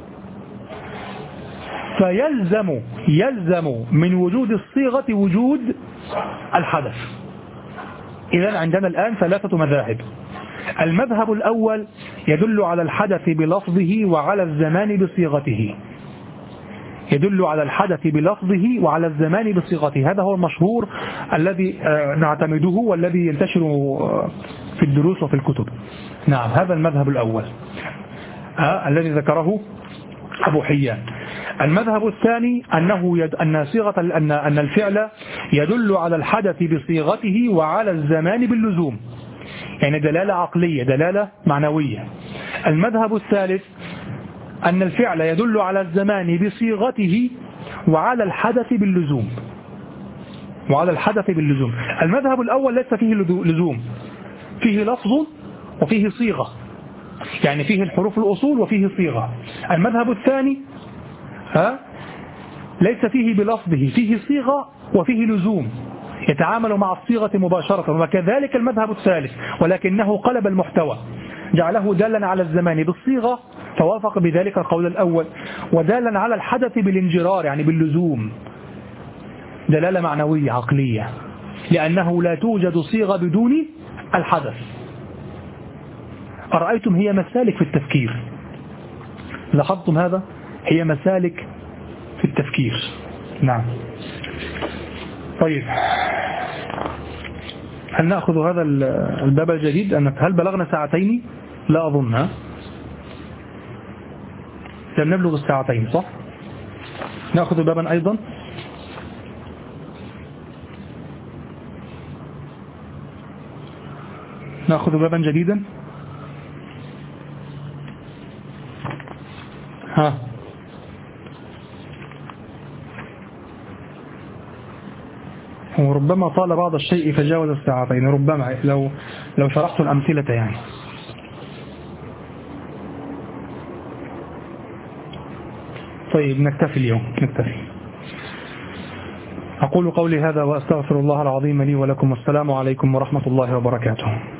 فيلزم يلزم من وجود الصيغة وجود الحدث. إذن عندنا الآن ثلاثة مذاهب. المذهب الأول يدل على الحدث بلفظه وعلى الزمان بصيغته، يدل على الحدث بلفظه وعلى الزمان بصيغته. هذا هو المشهور الذي نعتمده والذي ينتشر في الدروس وفي الكتب. نعم، هذا المذهب الأول آه الذي ذكره أبو حيان. المذهب الثاني أنه يد... أن صيغة أن أن الفعل يدل على الحدث بصيغته وعلى الزمان باللزوم، يعني دلالة عقلية، دلالة معنوية. المذهب الثالث أن الفعل يدل على الزمان بصيغته وعلى الحدث باللزوم، وعلى الحدث باللزوم. المذهب الأول ليس فيه لزوم، فيه لفظ وفيه صيغة، يعني فيه الحروف الأصول وفيه صيغة. المذهب الثاني ها ليس فيه بلفظه، فيه صيغة وفيه لزوم، يتعامل مع الصيغة مباشرة. وكذلك المذهب الثالث، ولكنه قلب المحتوى، جعله دالا على الزمان بالصيغة فوافق بذلك القول الأول، ودالا على الحدث بالانجرار يعني باللزوم، دلالة معنوية عقلية، لأنه لا توجد صيغة بدون الحدث. أرأيتم؟ هي مسالك في التفكير، لاحظتم هذا؟ هي مسالك في التفكير. نعم. طيب، هل نأخذ هذا الباب الجديد؟ هل بلغنا ساعتين؟ لا أظن. ها؟ لم نبلغ الساعتين صح؟ نأخذ بابا أيضا. نأخذ بابا جديدا. ها، وربما طال بعض الشيء فجاوز الساعتين، ربما لو لو شرحت الأمثلة يعني. طيب، نكتفي اليوم، نكتفي. أقول قولي هذا وأستغفر الله العظيم لي ولكم، والسلام عليكم ورحمة الله وبركاته.